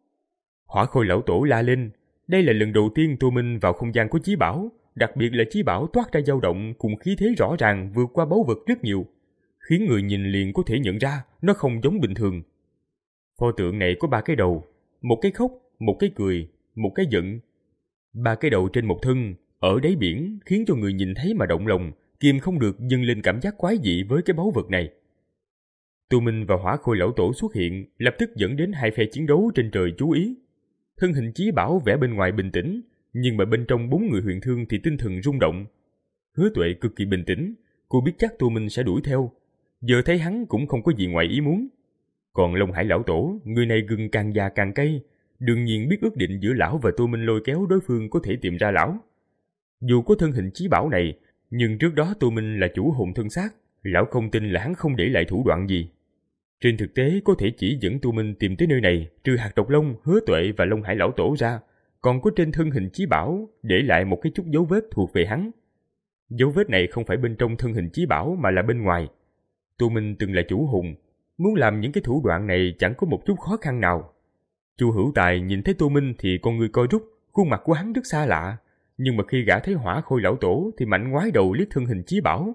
Hỏa Khôi lão tổ la lên. Đây là lần đầu tiên Tô Minh vào không gian của chí bảo, đặc biệt là chí bảo toát ra dao động cùng khí thế rõ ràng vượt qua báu vật rất nhiều, khiến người nhìn liền có thể nhận ra nó không giống bình thường. Pho tượng này có ba cái đầu, một cái khóc, một cái cười, một cái giận. Ba cái đầu trên một thân, ở đáy biển khiến cho người nhìn thấy mà động lòng, kìm không được dâng lên cảm giác quái dị với cái báu vật này. Tu Minh và Hỏa Khôi lão tổ xuất hiện, lập tức dẫn đến hai phe chiến đấu trên trời chú ý. Thân hình Chí Bảo vẻ bên ngoài bình tĩnh, nhưng mà bên trong bốn người huyền thương thì tinh thần rung động. Hứa Tuệ cực kỳ bình tĩnh, cô biết chắc Tu Minh sẽ đuổi theo. Giờ thấy hắn cũng không có gì ngoài ý muốn. Còn Long Hải lão tổ, người này gừng càng già càng cay, đương nhiên biết ước định giữa lão và Tu Minh lôi kéo đối phương có thể tìm ra lão. Dù có thân hình Chí Bảo này, nhưng trước đó Tu Minh là chủ hồn thân xác, lão không tin là hắn không để lại thủ đoạn gì. Trên thực tế có thể chỉ dẫn Tu Minh tìm tới nơi này, trừ hạt độc long, Hứa Tuệ và Long Hải lão tổ ra, còn có trên thân hình Chí Bảo để lại một cái chút dấu vết thuộc về hắn. Dấu vết này không phải bên trong thân hình Chí Bảo mà là bên ngoài. Tu Minh từng là chủ hồn, muốn làm những cái thủ đoạn này chẳng có một chút khó khăn nào. Chu Hữu Tài nhìn thấy Tu Minh thì con người co rút, khuôn mặt của hắn rất xa lạ, nhưng mà khi gã thấy Hỏa Khôi lão tổ thì mạnh ngoái đầu liếc thân hình Chí Bảo.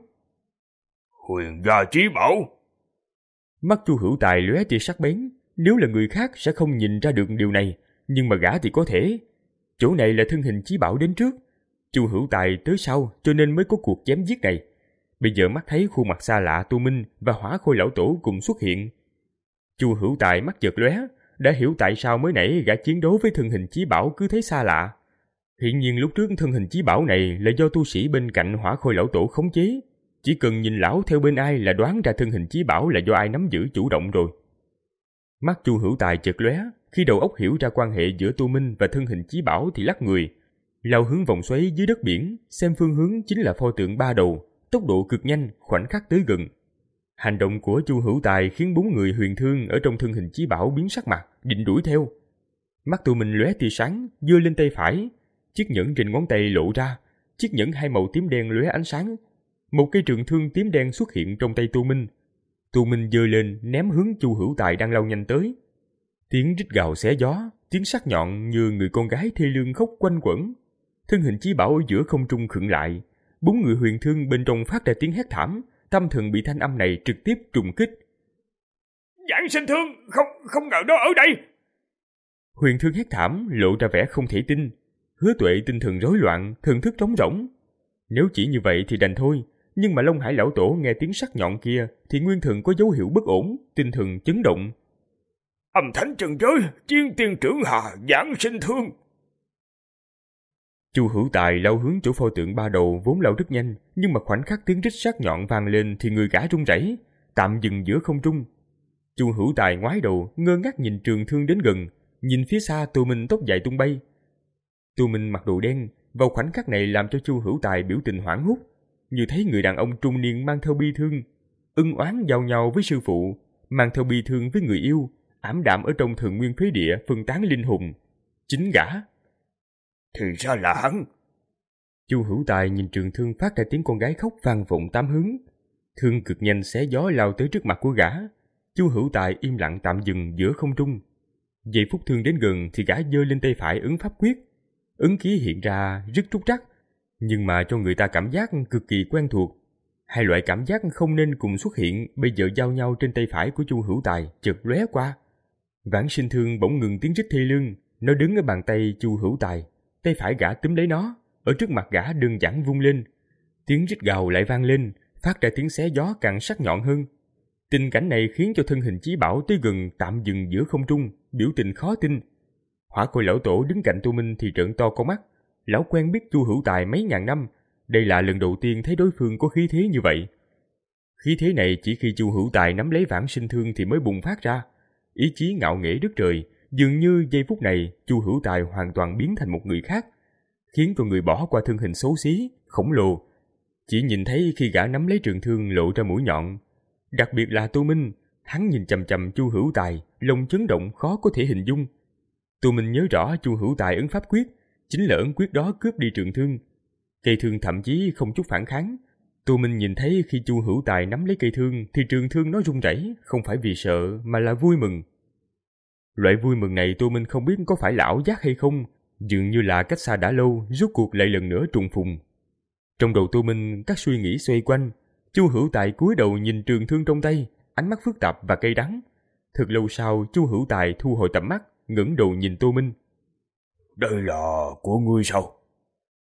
Huyền gia Chí Bảo. Mắt Chu Hữu Tài lóe tia sắc bén, nếu là người khác sẽ không nhìn ra được điều này, nhưng mà gã thì có thể. Chỗ này là thân hình Chí Bảo đến trước, Chu Hữu Tài tới sau cho nên mới có cuộc chém giết này. Bây giờ mắt thấy khuôn mặt xa lạ Tu Minh và Hỏa Khôi lão tổ cùng xuất hiện. Chu Hữu Tài mắt chợt lóe, đã hiểu tại sao mới nãy gã chiến đấu với thân hình Chí Bảo cứ thấy xa lạ. Hiển nhiên lúc trước thân hình Chí Bảo này là do tu sĩ bên cạnh Hỏa Khôi lão tổ khống chế. Chỉ cần nhìn lão theo bên ai là đoán ra thân hình Chí Bảo là do ai nắm giữ chủ động rồi. Mắt Chu Hữu Tài chợt lóe, khi đầu óc hiểu ra quan hệ giữa Tu Minh và thân hình Chí Bảo thì lắc người, lao hướng vòng xoáy dưới đất biển, xem phương hướng chính là pho tượng ba đầu, tốc độ cực nhanh, khoảnh khắc tới gần. Hành động của Chu Hữu Tài khiến bốn người huyền thương ở trong thân hình Chí Bảo biến sắc mặt, định đuổi theo. Mắt Tu Minh lóe tia sáng, giơ lên tay phải, chiếc nhẫn trên ngón tay lộ ra, chiếc nhẫn hai màu tím đen lóe ánh sáng. Một cây trường thương tím đen xuất hiện trong tay Tu Minh. Tu Minh giơ lên ném hướng Chu Hữu Tài đang lao nhanh tới. Tiếng rít gào xé gió, tiếng sắc nhọn như người con gái thê lương khóc quanh quẩn. Thân hình Chí Bảo ở giữa không trung khựng lại, bốn người huyền thương bên trong phát ra tiếng hét thảm, tâm thần bị thanh âm này trực tiếp trùng kích. Giảng sinh thương, không không ngờ nó ở đây. Huyền thương hét thảm, lộ ra vẻ không thể tin. Hứa Tuệ tinh thần rối loạn, thần thức trống rỗng. Nếu chỉ như vậy thì đành thôi, nhưng mà Long Hải lão tổ nghe tiếng sắc nhọn kia thì nguyên thần có dấu hiệu bất ổn, tinh thần chấn động. Âm thánh trần giới, chiên tiên trưởng hà, giảng sinh thương. Chu Hữu Tài lao hướng chỗ pho tượng ba đầu vốn lao rất nhanh, nhưng mà khoảnh khắc tiếng rít sắc nhọn vang lên thì người gã run rẩy, tạm dừng giữa không trung. Chu Hữu Tài ngoái đầu, ngơ ngác nhìn trường thương đến gần, nhìn phía xa Tu Minh tóc dài tung bay. Tu Minh mặc đồ đen, vào khoảnh khắc này làm cho Chu Hữu Tài biểu tình hoảng hốt, như thấy người đàn ông trung niên mang theo bi thương, ân oán giao nhau với sư phụ, mang theo bi thương với người yêu, ảm đạm ở trong Thần Nguyên Phế Địa phân tán linh hồn. Chính gã. Thì ra là hắn. Chu Hữu Tài nhìn trường thương phát ra tiếng con gái khóc vang vọng tám hướng. Thương cực nhanh xé gió lao tới trước mặt của gã. Chu Hữu Tài im lặng tạm dừng giữa không trung. Giây phút thương đến gần thì gã giơ lên tay phải ấn pháp quyết. Ấn ký hiện ra rất trúc trắc, nhưng mà cho người ta cảm giác cực kỳ quen thuộc. Hai loại cảm giác không nên cùng xuất hiện bây giờ giao nhau trên tay phải của Chu Hữu Tài chợt lóe qua. Vãng sinh thương bỗng ngừng tiếng rít thê lương, nó đứng ở bàn tay Chu Hữu Tài, tay phải gã túm lấy nó, ở trước mặt gã đơn giản vung lên. Tiếng rít gào lại vang lên, phát ra tiếng xé gió càng sắc nhọn hơn. Tình cảnh này khiến cho thân hình Chí Bảo tới gần tạm dừng giữa không trung, biểu tình khó tin. Hỏa Khôi lão tổ đứng cạnh Tu Minh thì trợn to con mắt. Lão quen biết Chu Hữu Tài mấy ngàn năm, đây là lần đầu tiên thấy đối phương có khí thế như vậy. Khí thế này chỉ khi Chu Hữu Tài nắm lấy vãng sinh thương thì mới bùng phát ra. Ý chí ngạo nghễ đất trời, dường như giây phút này Chu Hữu Tài hoàn toàn biến thành một người khác, khiến cho người bỏ qua thân hình xấu xí, khổng lồ. Chỉ nhìn thấy khi gã nắm lấy trường thương lộ ra mũi nhọn. Đặc biệt là Tu Minh, hắn nhìn chằm chằm Chu Hữu Tài, lòng chấn động khó có thể hình dung. Tu Minh nhớ rõ Chu Hữu Tài ấn pháp quyết, chính là ấn quyết đó cướp đi trường thương. Cây thương thậm chí không chút phản kháng. Tu Minh nhìn thấy khi Chu Hữu Tài nắm lấy cây thương thì trường thương nó rung rẩy, không phải vì sợ mà là vui mừng. Loại vui mừng này Tu Minh không biết có phải là ảo giác hay không, dường như là cách xa đã lâu, rốt cuộc lại lần nữa trùng phùng. Trong đầu Tu Minh các suy nghĩ xoay quanh, Chu Hữu Tài cúi đầu nhìn trường thương trong tay, ánh mắt phức tạp và cay đắng. Thật lâu sau Chu Hữu Tài thu hồi tầm mắt, ngẩng đầu nhìn Tu Minh. Đây là của ngươi sao?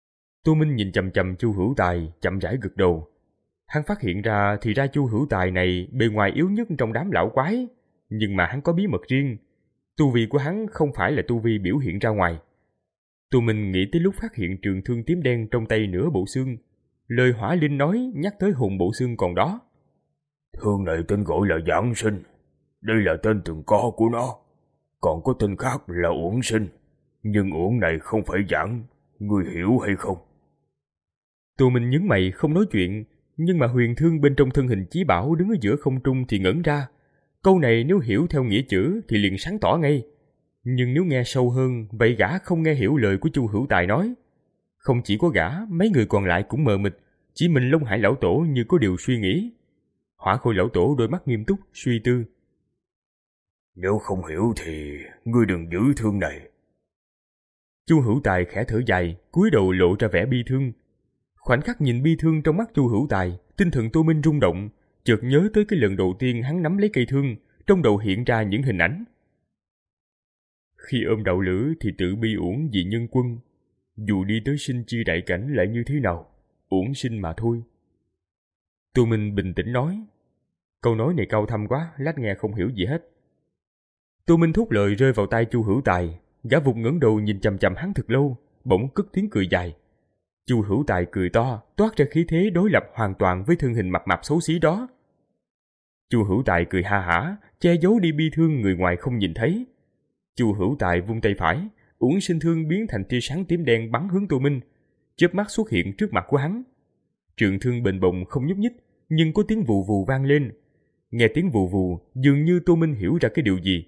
Tô Minh nhìn chằm chằm Chu Hữu Tài, chậm rãi gật đầu. Hắn phát hiện ra thì ra Chu Hữu Tài này bề ngoài yếu nhất trong đám lão quái, nhưng mà hắn có bí mật riêng. Tu vi của hắn không phải là tu vi biểu hiện ra ngoài. Tô Minh nghĩ tới lúc phát hiện trường thương tím đen trong tay nửa bộ xương. Lời Hỏa Linh nói nhắc tới hồn bộ xương còn đó. Thương này tên gọi là Giảng Sinh. Đây là tên từng có của nó. Còn có tên khác là Uổng Sinh. Nhưng Uổng này không phải Giảng. Ngươi hiểu hay không? Tô Minh nhướng mày không nói chuyện. Nhưng mà huyền thương bên trong thân hình chí bảo đứng ở giữa không trung thì ngẩn ra. Câu này nếu hiểu theo nghĩa chữ thì liền sáng tỏ ngay. Nhưng nếu nghe sâu hơn, vậy gã không nghe hiểu lời của Chu Hữu Tài nói. Không chỉ có gã, mấy người còn lại cũng mờ mịt, chỉ mình Long Hải lão tổ như có điều suy nghĩ. Hỏa Khôi lão tổ đôi mắt nghiêm túc, suy tư. Nếu không hiểu thì ngươi đừng giữ thương này. Chu Hữu Tài khẽ thở dài, cúi đầu lộ ra vẻ bi thương. Khoảnh khắc nhìn bi thương trong mắt Chu Hữu Tài, tinh thần Tô Minh rung động, chợt nhớ tới cái lần đầu tiên hắn nắm lấy cây thương, trong đầu hiện ra những hình ảnh. Khi ôm đạo lữ thì tự bi uổng vì nhân quân, dù đi tới sinh chi đại cảnh lại như thế nào, uổng sinh mà thôi. Tô Minh bình tĩnh nói. Câu nói này cao thâm quá, lát nghe không hiểu gì hết. Tô Minh thốt lời rơi vào tai Chu Hữu Tài, gã vụt ngẩng đầu nhìn chằm chằm hắn thật lâu, bỗng cất tiếng cười dài. Chu Hữu Tài cười to, toát ra khí thế đối lập hoàn toàn với thân hình mập mạp xấu xí đó. Chu Hữu Tài cười ha hả, che giấu đi bi thương người ngoài không nhìn thấy. Chu Hữu Tài vung tay phải, Uổng Sinh thương biến thành tia sáng tím đen bắn hướng Tô Minh, chớp mắt xuất hiện trước mặt của hắn. Trường thương bền bồng không nhúc nhích, nhưng có tiếng vù vù vang lên. Nghe tiếng vù vù, dường như Tô Minh hiểu ra cái điều gì.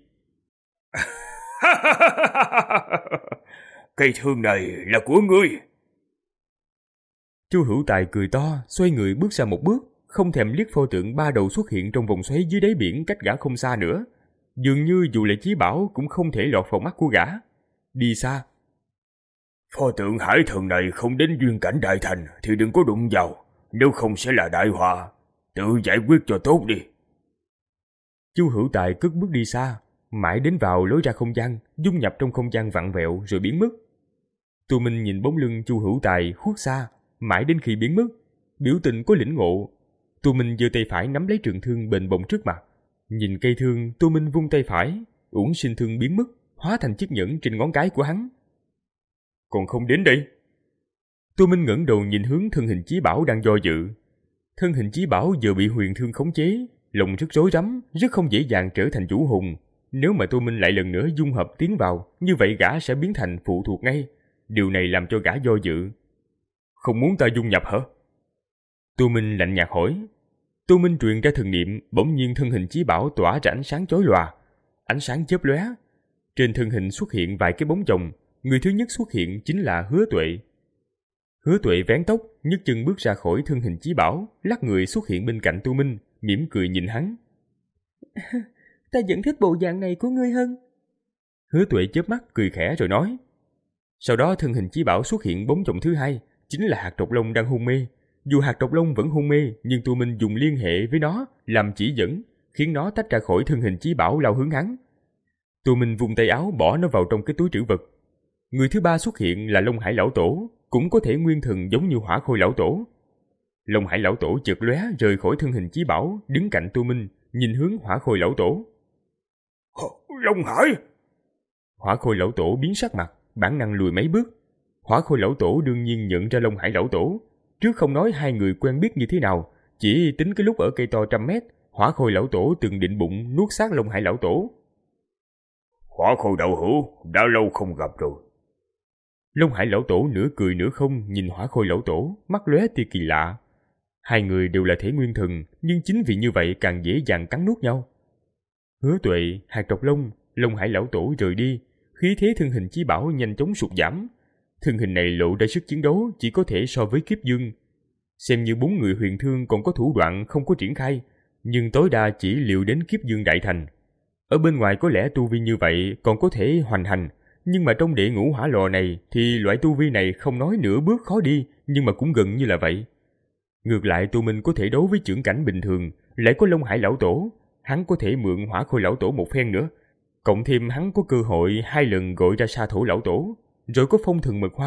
Cây thương này là của ngươi. Chu Hữu Tài cười to, xoay người bước ra một bước, không thèm liếc pho tượng ba đầu xuất hiện trong vòng xoáy dưới đáy biển cách gã không xa nữa. Dường như dù là chí bảo cũng không thể lọt vào mắt của gã. Đi xa. Pho tượng hải thần này không đến duyên cảnh đại thành thì đừng có đụng vào, nếu không sẽ là đại họa. Tự giải quyết cho tốt đi. Chu Hữu Tài cất bước đi xa, mãi đến vào lối ra không gian, dung nhập trong không gian vặn vẹo rồi biến mất. Tô Minh nhìn bóng lưng Chu Hữu Tài khuất xa, mãi đến khi biến mất, biểu tình có lĩnh ngộ. Tô Minh giơ tay phải nắm lấy trường thương bền bồng trước mặt. Nhìn cây thương, Tô Minh vung tay phải, Uổng Sinh thương biến mất, hóa thành chiếc nhẫn trên ngón cái của hắn. Còn không đến đây. Tô Minh ngẩng đầu nhìn hướng thân hình chí bảo đang do dự. Thân hình chí bảo giờ bị huyền thương khống chế, lòng rất rối rắm, rất không dễ dàng trở thành chủ hùng. Nếu mà Tô Minh lại lần nữa dung hợp tiến vào, như vậy gã sẽ biến thành phụ thuộc ngay. Điều này làm cho gã do dự. Không muốn ta dung nhập hả? Tô Minh lạnh nhạt hỏi. Tô Minh truyền ra thần niệm, bỗng nhiên thân hình chí bảo tỏa ra ánh sáng chói lòa. Ánh sáng chớp lóe. Trên thân hình xuất hiện vài cái bóng chồng. Người thứ nhất xuất hiện chính là Hứa Tuệ. Hứa Tuệ vén tóc, nhấc chân bước ra khỏi thân hình chí bảo, lắc người xuất hiện bên cạnh Tô Minh, mỉm cười nhìn hắn. Ta vẫn thích bộ dạng này của ngươi hơn. Hứa Tuệ chớp mắt cười khẽ rồi nói. Sau đó thân hình chí bảo xuất hiện bóng chồng thứ hai, chính là hạt trọc lông đang hôn mê. Dù hạt trọc lông vẫn hôn mê, nhưng Tô Minh dùng liên hệ với nó làm chỉ dẫn, khiến nó tách ra khỏi thân hình chí bảo lao hướng hắn. Tô Minh vung tay áo bỏ nó vào trong cái túi trữ vật. Người thứ ba xuất hiện là Long Hải lão tổ, cũng có thể nguyên thần giống như Hỏa Khôi lão tổ. Long Hải lão tổ chợt lóe rời khỏi thân hình chí bảo, đứng cạnh Tô Minh, nhìn hướng Hỏa Khôi lão tổ. Long Hải! Hỏa Khôi lão tổ biến sắc mặt, bản năng lùi mấy bước. Hỏa Khôi lão tổ đương nhiên nhận ra Long Hải lão tổ. Trước không nói hai người quen biết như thế nào, chỉ tính cái lúc ở cây to trăm mét, Hỏa Khôi lão tổ từng định bụng nuốt xác Long Hải lão tổ. Hỏa Khôi đạo hữu, đã lâu không gặp rồi. Long Hải lão tổ nửa cười nửa không nhìn Hỏa Khôi lão tổ, mắt lóe tia kỳ lạ. Hai người đều là thể nguyên thần, nhưng chính vì như vậy càng dễ dàng cắn nuốt nhau. Hứa Tuệ, hạt trọc lông, Long Hải lão tổ rời đi, khí thế thân hình chí bảo nhanh chóng sụt giảm. Thân hình này lộ ra sức chiến đấu chỉ có thể so với Kiếp Dương. Xem như bốn người huyền thương còn có thủ đoạn không có triển khai, nhưng tối đa chỉ liệu đến Kiếp Dương đại thành. Ở bên ngoài có lẽ tu vi như vậy còn có thể hoành hành, nhưng mà trong địa ngũ hỏa lò này thì loại tu vi này không nói nửa bước khó đi, nhưng mà cũng gần như là vậy. Ngược lại Tô Minh có thể đấu với chưởng cảnh bình thường, lại có Long Hải lão tổ, hắn có thể mượn Hỏa Khôi lão tổ một phen nữa. Cộng thêm hắn có cơ hội hai lần gọi ra Sa Thổ lão tổ, rồi có Phong Thần Mật Hoa,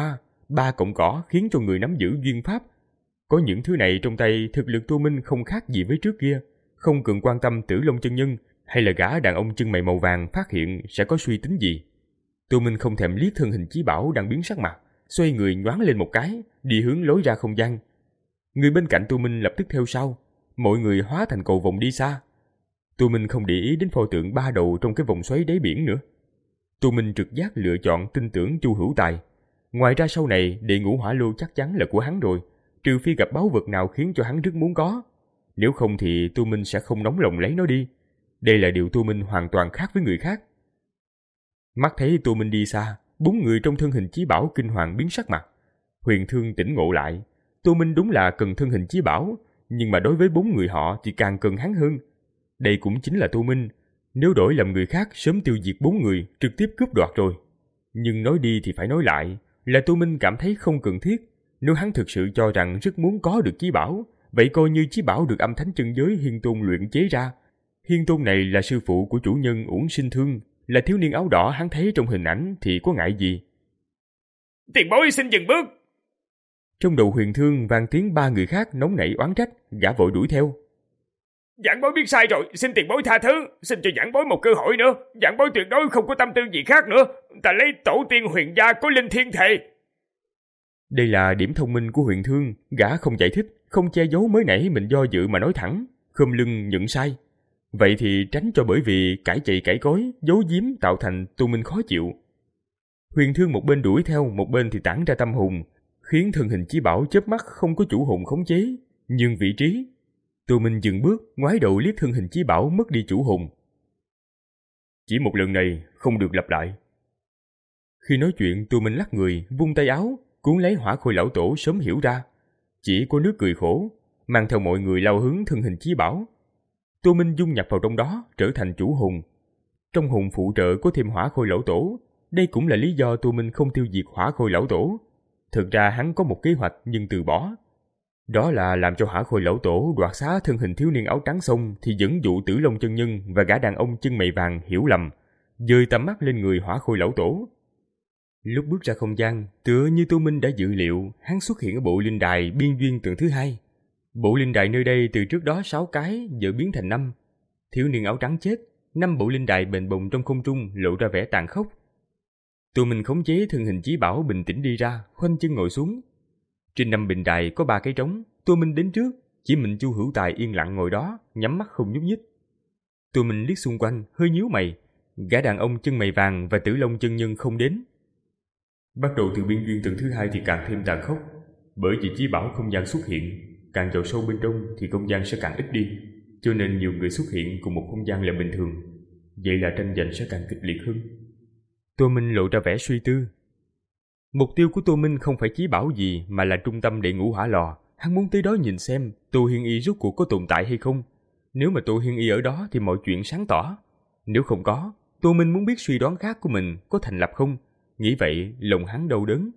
ba cọng cỏ khiến cho người nắm giữ duyên pháp. Có những thứ này trong tay, thực lực Tô Minh không khác gì với trước kia. Không cần quan tâm Tử Long chân nhân hay là gã đàn ông chân mày màu vàng phát hiện sẽ có suy tính gì. Tô Minh không thèm liếc thân hình Chí Bảo đang biến sắc mặt, xoay người nhoáng lên một cái, đi hướng lối ra không gian. Người bên cạnh Tô Minh lập tức theo sau, mọi người hóa thành cầu vồng đi xa. Tô Minh không để ý đến pho tượng ba đầu trong cái vòng xoáy đáy biển nữa. Tô Minh trực giác lựa chọn tin tưởng Chu Hữu Tài. Ngoài ra sau này đệ ngũ hỏa lô chắc chắn là của hắn rồi, trừ phi gặp báu vật nào khiến cho hắn rất muốn có. Nếu không thì Tô Minh sẽ không nóng lòng lấy nó đi. Đây là điều Tô Minh hoàn toàn khác với người khác. Mắt thấy Tô Minh đi xa, bốn người trong thân hình Chí Bảo kinh hoàng biến sắc mặt. Huyền Thương tỉnh ngộ lại, Tô Minh đúng là cần thân hình Chí Bảo, nhưng mà đối với bốn người họ thì càng cần hắn hơn. Đây cũng chính là Tô Minh, nếu đổi làm người khác sớm tiêu diệt bốn người, trực tiếp cướp đoạt rồi. Nhưng nói đi thì phải nói lại, là Tô Minh cảm thấy không cần thiết. Nếu hắn thực sự cho rằng rất muốn có được Chí Bảo, vậy coi như Chí Bảo được âm thánh chân giới Hiên Tôn luyện chế ra. Hiên Tôn này là sư phụ của chủ nhân Uổng Sinh Thương, là thiếu niên áo đỏ hắn thấy trong hình ảnh thì có ngại gì. Tiền bối xin dừng bước. Trong đầu Huyền Thương vang tiếng ba người khác nóng nảy oán trách, gã vội đuổi theo. Giảng bối biết sai rồi, xin tiền bối tha thứ, xin cho giảng bối một cơ hội nữa. Giảng bối tuyệt đối không có tâm tư gì khác nữa, ta lấy tổ tiên Huyền gia có linh thiên thề. Đây là điểm thông minh của Huyền Thương, gã không giải thích, không che giấu mới nãy mình do dự mà nói thẳng, khom lưng nhận sai. Vậy thì tránh cho bởi vì cãi chạy cãi cối, giấu giếm tạo thành Tô Minh khó chịu. Huyền Thương một bên đuổi theo, một bên thì tản ra tâm hùng, khiến thân hình Chí Bảo chớp mắt không có chủ hồn khống chế, nhưng vị trí. Tô Minh dừng bước, ngoái đầu liếc thân hình Chí Bảo mất đi chủ hồn. Chỉ một lần này, không được lặp lại. Khi nói chuyện, Tô Minh lắc người, vung tay áo, cuốn lấy Hỏa Khôi lão tổ sớm hiểu ra. Chỉ có nước cười khổ, mang theo mọi người lao hướng thân hình Chí Bảo. Tô Minh dung nhập vào trong đó, trở thành chủ hồn. Trong hồn phụ trợ có thêm Hỏa Khôi lão tổ, đây cũng là lý do Tô Minh không tiêu diệt Hỏa Khôi lão tổ. Thực ra hắn có một kế hoạch nhưng từ bỏ. Đó là làm cho Hỏa Khôi lão tổ đoạt xá thân hình thiếu niên áo trắng xong thì dẫn dụ Tử Long chân nhân và gã đàn ông chân mày vàng hiểu lầm, dời tầm mắt lên người Hỏa Khôi lão tổ. Lúc bước ra không gian, tựa như Tô Minh đã dự liệu, hắn xuất hiện ở bộ linh đài biên duyên tầng thứ hai. Bộ linh đài nơi đây từ trước đó sáu cái giờ biến thành năm. Thiếu niên áo trắng chết, năm bộ linh đài bền bồng trong không trung lộ ra vẻ tàn khốc. Tô Minh khống chế thân hình Chí Bảo bình tĩnh đi ra, khoanh chân ngồi xuống. Trên năm bình đài có ba cái trống, Tô Minh đến trước, chỉ mình Chu Hữu Tài yên lặng ngồi đó, nhắm mắt không nhúc nhích. Tô Minh liếc xung quanh, hơi nhíu mày, gã đàn ông chân mày vàng và Tử Long chân nhân không đến. Bắt đầu từ biên duyên tầng thứ hai thì càng thêm tàn khốc, bởi vì Chí Bảo không gian xuất hiện, càng vào sâu bên trong thì không gian sẽ càng ít đi, cho nên nhiều người xuất hiện cùng một không gian là bình thường, vậy là tranh giành sẽ càng kịch liệt hơn. Tô Minh lộ ra vẻ suy tư. Mục tiêu của Tô Minh không phải Chí Bảo gì mà là trung tâm đệ ngũ hỏa lò, hắn muốn tới đó nhìn xem Tô Hiên Y rốt cuộc có tồn tại hay không. Nếu mà Tô Hiên Y ở đó thì mọi chuyện sáng tỏ, nếu không có, Tô Minh muốn biết suy đoán khác của mình có thành lập không. Nghĩ vậy, lòng hắn đau đớn.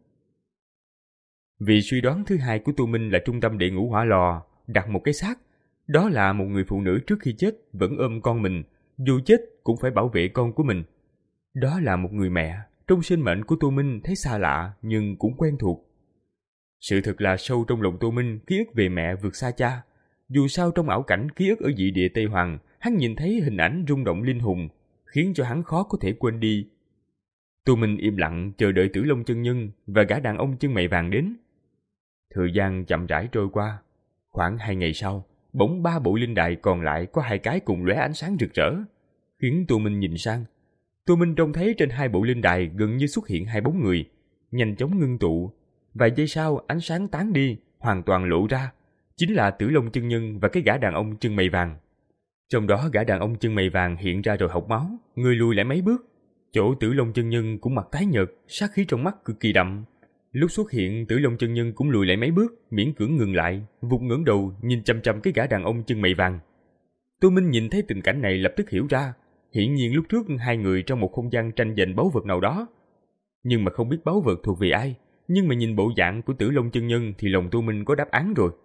Vì suy đoán thứ hai của Tô Minh là trung tâm đệ ngũ hỏa lò đặt một cái xác, đó là một người phụ nữ trước khi chết vẫn ôm con mình, dù chết cũng phải bảo vệ con của mình. Đó là một người mẹ, trong sinh mệnh của Tô Minh thấy xa lạ nhưng cũng quen thuộc. Sự thật là sâu trong lòng Tô Minh, ký ức về mẹ vượt xa cha. Dù sao trong ảo cảnh ký ức ở dị địa Tây Hoàng, hắn nhìn thấy hình ảnh rung động linh hồn, khiến cho hắn khó có thể quên đi. Tô Minh im lặng chờ đợi Tử Long chân nhân và gã đàn ông chân mày vàng đến. Thời gian chậm rãi trôi qua. Khoảng hai ngày sau, bỗng ba bộ linh đài còn lại có hai cái cùng lóe ánh sáng rực rỡ, khiến Tô Minh nhìn sang. Tô Minh trông thấy trên hai bộ linh đài gần như xuất hiện hai bóng người, nhanh chóng ngưng tụ. Vài giây sau ánh sáng tán đi, hoàn toàn lộ ra, chính là Tử Long chân nhân và cái gã đàn ông chân mày vàng. Trong đó gã đàn ông chân mày vàng hiện ra rồi hộc máu, người lùi lại mấy bước. Chỗ Tử Long chân nhân cũng mặt tái nhợt, sát khí trong mắt cực kỳ đậm. Lúc xuất hiện, Tử Long chân nhân cũng lùi lại mấy bước, miễn cưỡng ngừng lại, vụt ngẩng đầu nhìn chằm chằm cái gã đàn ông chân mày vàng. Tô Minh nhìn thấy tình cảnh này lập tức hiểu ra, hiển nhiên lúc trước hai người trong một không gian tranh giành báu vật nào đó, nhưng mà không biết báu vật thuộc về ai. Nhưng mà nhìn bộ dạng của Tử Long chân nhân thì lòng Tô Minh có đáp án rồi.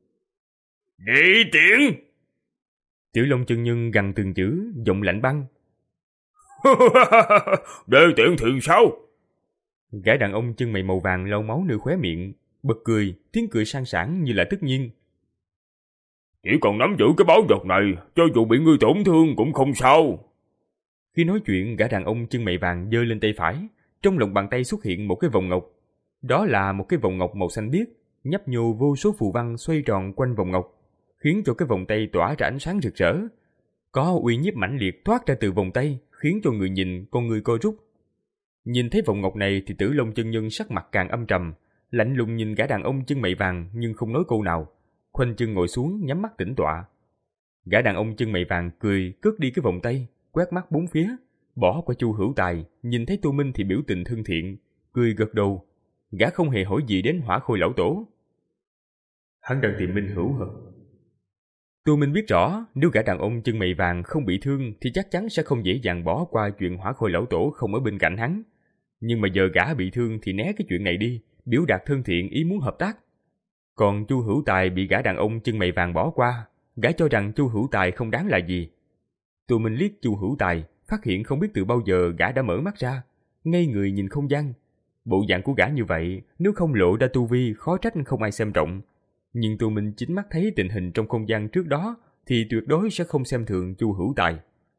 Đi tiện! Tử Long chân nhân gằn từng chữ, giọng lạnh băng. Đi tiện thì sao? Gã đàn ông chân mày màu vàng lau máu nơi khóe miệng, bật cười, tiếng cười sang sảng như là tất nhiên. Chỉ còn nắm giữ cái báu vật này, cho dù bị ngươi tổn thương cũng không sao. Khi nói chuyện, gã đàn ông chân mày vàng giơ lên tay phải, trong lòng bàn tay xuất hiện một cái vòng ngọc. Đó là một cái vòng ngọc màu xanh biếc, nhấp nhô vô số phù văn xoay tròn quanh vòng ngọc, khiến cho cái vòng tay tỏa ra ánh sáng rực rỡ. Có uy nhiếp mãnh liệt thoát ra từ vòng tay, khiến cho người nhìn con người co rút. Nhìn thấy vòng ngọc này thì Tử Long chân nhân sắc mặt càng âm trầm, lạnh lùng nhìn gã đàn ông chân mày vàng nhưng không nói câu nào, khoanh chân ngồi xuống nhắm mắt tĩnh tọa. Gã đàn ông chân mày vàng cười cất đi cái vòng tay, quét mắt bốn phía, bỏ qua Chu Hữu Tài, nhìn thấy Tô Minh thì biểu tình thân thiện, cười gật đầu. Gã không hề hỏi gì đến Hỏa Khôi lão tổ. Hắn đang tìm Minh Hữu hả? Tô Minh biết rõ, nếu gã đàn ông chân mày vàng không bị thương thì chắc chắn sẽ không dễ dàng bỏ qua chuyện Hỏa Khôi lão tổ không ở bên cạnh hắn. Nhưng mà giờ gã bị thương thì né cái chuyện này đi, biểu đạt thân thiện ý muốn hợp tác. Còn Chu Hữu Tài bị gã đàn ông chân mày vàng bỏ qua, gã cho rằng Chu Hữu Tài không đáng là gì. Tô Minh liếc Chu Hữu Tài, phát hiện không biết từ bao giờ gã đã mở mắt ra, ngây người nhìn không gian. Bộ dạng của gã như vậy, nếu không lộ ra tu vi khó trách không ai xem trọng. Nhưng Tô Minh chính mắt thấy tình hình trong không gian trước đó thì tuyệt đối sẽ không xem thường Chu Hữu Tài.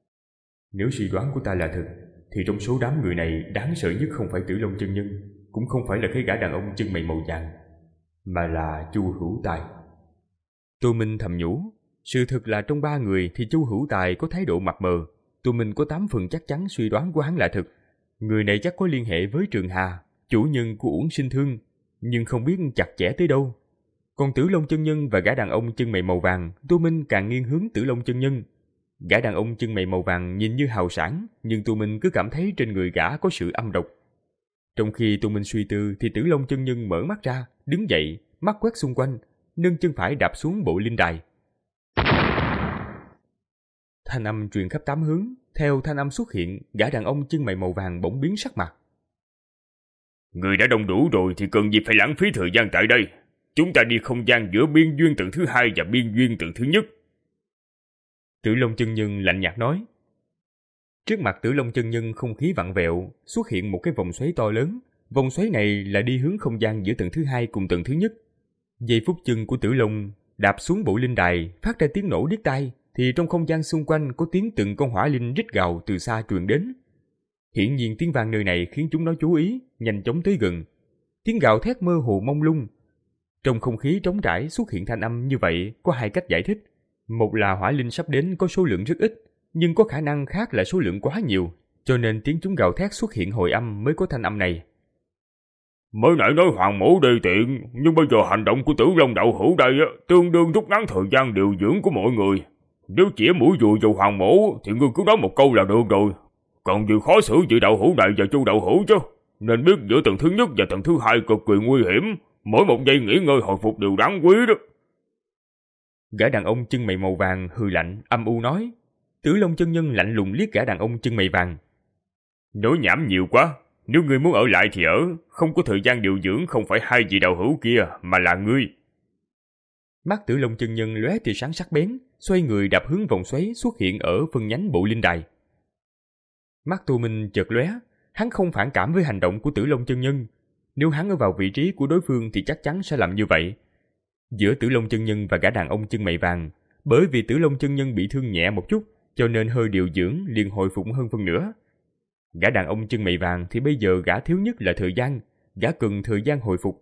Nếu suy đoán của ta là thật, thì trong số đám người này đáng sợ nhất không phải Tử Long chân nhân, cũng không phải là cái gã đàn ông chân mày màu vàng, mà là Chu Hữu Tài. Tô Minh thầm nhủ, sự thật là trong ba người thì Chu Hữu Tài có thái độ mập mờ. Tô Minh có tám phần chắc chắn suy đoán của hắn là thật. Người này chắc có liên hệ với Trường Hà, chủ nhân của Uổng Sinh Thương, nhưng không biết chặt chẽ tới đâu. Còn Tử Long chân nhân và gã đàn ông chân mày màu vàng, Tô Minh càng nghiêng hướng Tử Long chân nhân. Gã đàn ông chân mày màu vàng nhìn như hào sảng, nhưng Tô Minh cứ cảm thấy trên người gã có sự âm độc. Trong khi Tô Minh suy tư thì Tử Long chân nhân mở mắt ra, đứng dậy, mắt quét xung quanh, nâng chân phải đạp xuống bộ linh đài. Thanh âm truyền khắp tám hướng, theo thanh âm xuất hiện, gã đàn ông chân mày màu vàng bỗng biến sắc mặt. Người đã đông đủ rồi thì cần gì phải lãng phí thời gian tại đây. Chúng ta đi không gian giữa biên duyên tầng thứ hai và biên duyên tầng thứ nhất. Tử Long chân nhân lạnh nhạt nói. Trước mặt Tử Long chân nhân không khí vặn vẹo, xuất hiện một cái vòng xoáy to lớn. Vòng xoáy này là đi hướng không gian giữa tầng thứ hai cùng tầng thứ nhất. Giây phút chân của Tử Long đạp xuống bộ linh đài, phát ra tiếng nổ điếc tai, thì trong không gian xung quanh có tiếng từng con hỏa linh rít gào từ xa truyền đến. Hiển nhiên tiếng vang nơi này khiến chúng nó chú ý, nhanh chóng tới gần. Tiếng gào thét mơ hồ mông lung. Trong không khí trống trải xuất hiện thanh âm như vậy có hai cách giải thích. Một là hỏa linh sắp đến có số lượng rất ít, nhưng có khả năng khác là số lượng quá nhiều, cho nên tiếng chúng gào thét xuất hiện hồi âm mới có thanh âm này. Mới nãy nói Hoàng Mẫu đi tiện, nhưng bây giờ hành động của Tử Long đạo hữu đây tương đương rút ngắn thời gian điều dưỡng của mọi người. Nếu chỉ mũi dùi vào Hoàng Mẫu thì ngươi cứ nói một câu là được rồi. Còn gì khó xử vị đạo hữu này và Chu đạo hữu chứ. Nên biết giữa tầng thứ nhất và tầng thứ hai cực kỳ nguy hiểm, mỗi một giây nghỉ ngơi hồi phục đều đáng quý đó. Gã đàn ông chân mày màu vàng hừ lạnh, âm u nói. Tử Long chân nhân lạnh lùng liếc gã đàn ông chân mày vàng. Nói nhảm nhiều quá, nếu ngươi muốn ở lại thì ở, không có thời gian điều dưỡng không phải hai vị đạo hữu kia mà là ngươi. Mắt Tử Long chân nhân lóe tia sáng sắc bén, xoay người đạp hướng vòng xoáy xuất hiện ở phân nhánh bộ linh đài. Mắt Tô Minh chợt lóe, hắn không phản cảm với hành động của Tử Long chân nhân. Nếu hắn ở vào vị trí của đối phương thì chắc chắn sẽ làm như vậy. Giữa Tử Long chân nhân và gã đàn ông chân mày vàng, bởi vì Tử Long chân nhân bị thương nhẹ một chút, cho nên hơi điều dưỡng liền hồi phục hơn phân nửa. Gã đàn ông chân mày vàng thì bây giờ gã thiếu nhất là thời gian, gã cần thời gian hồi phục.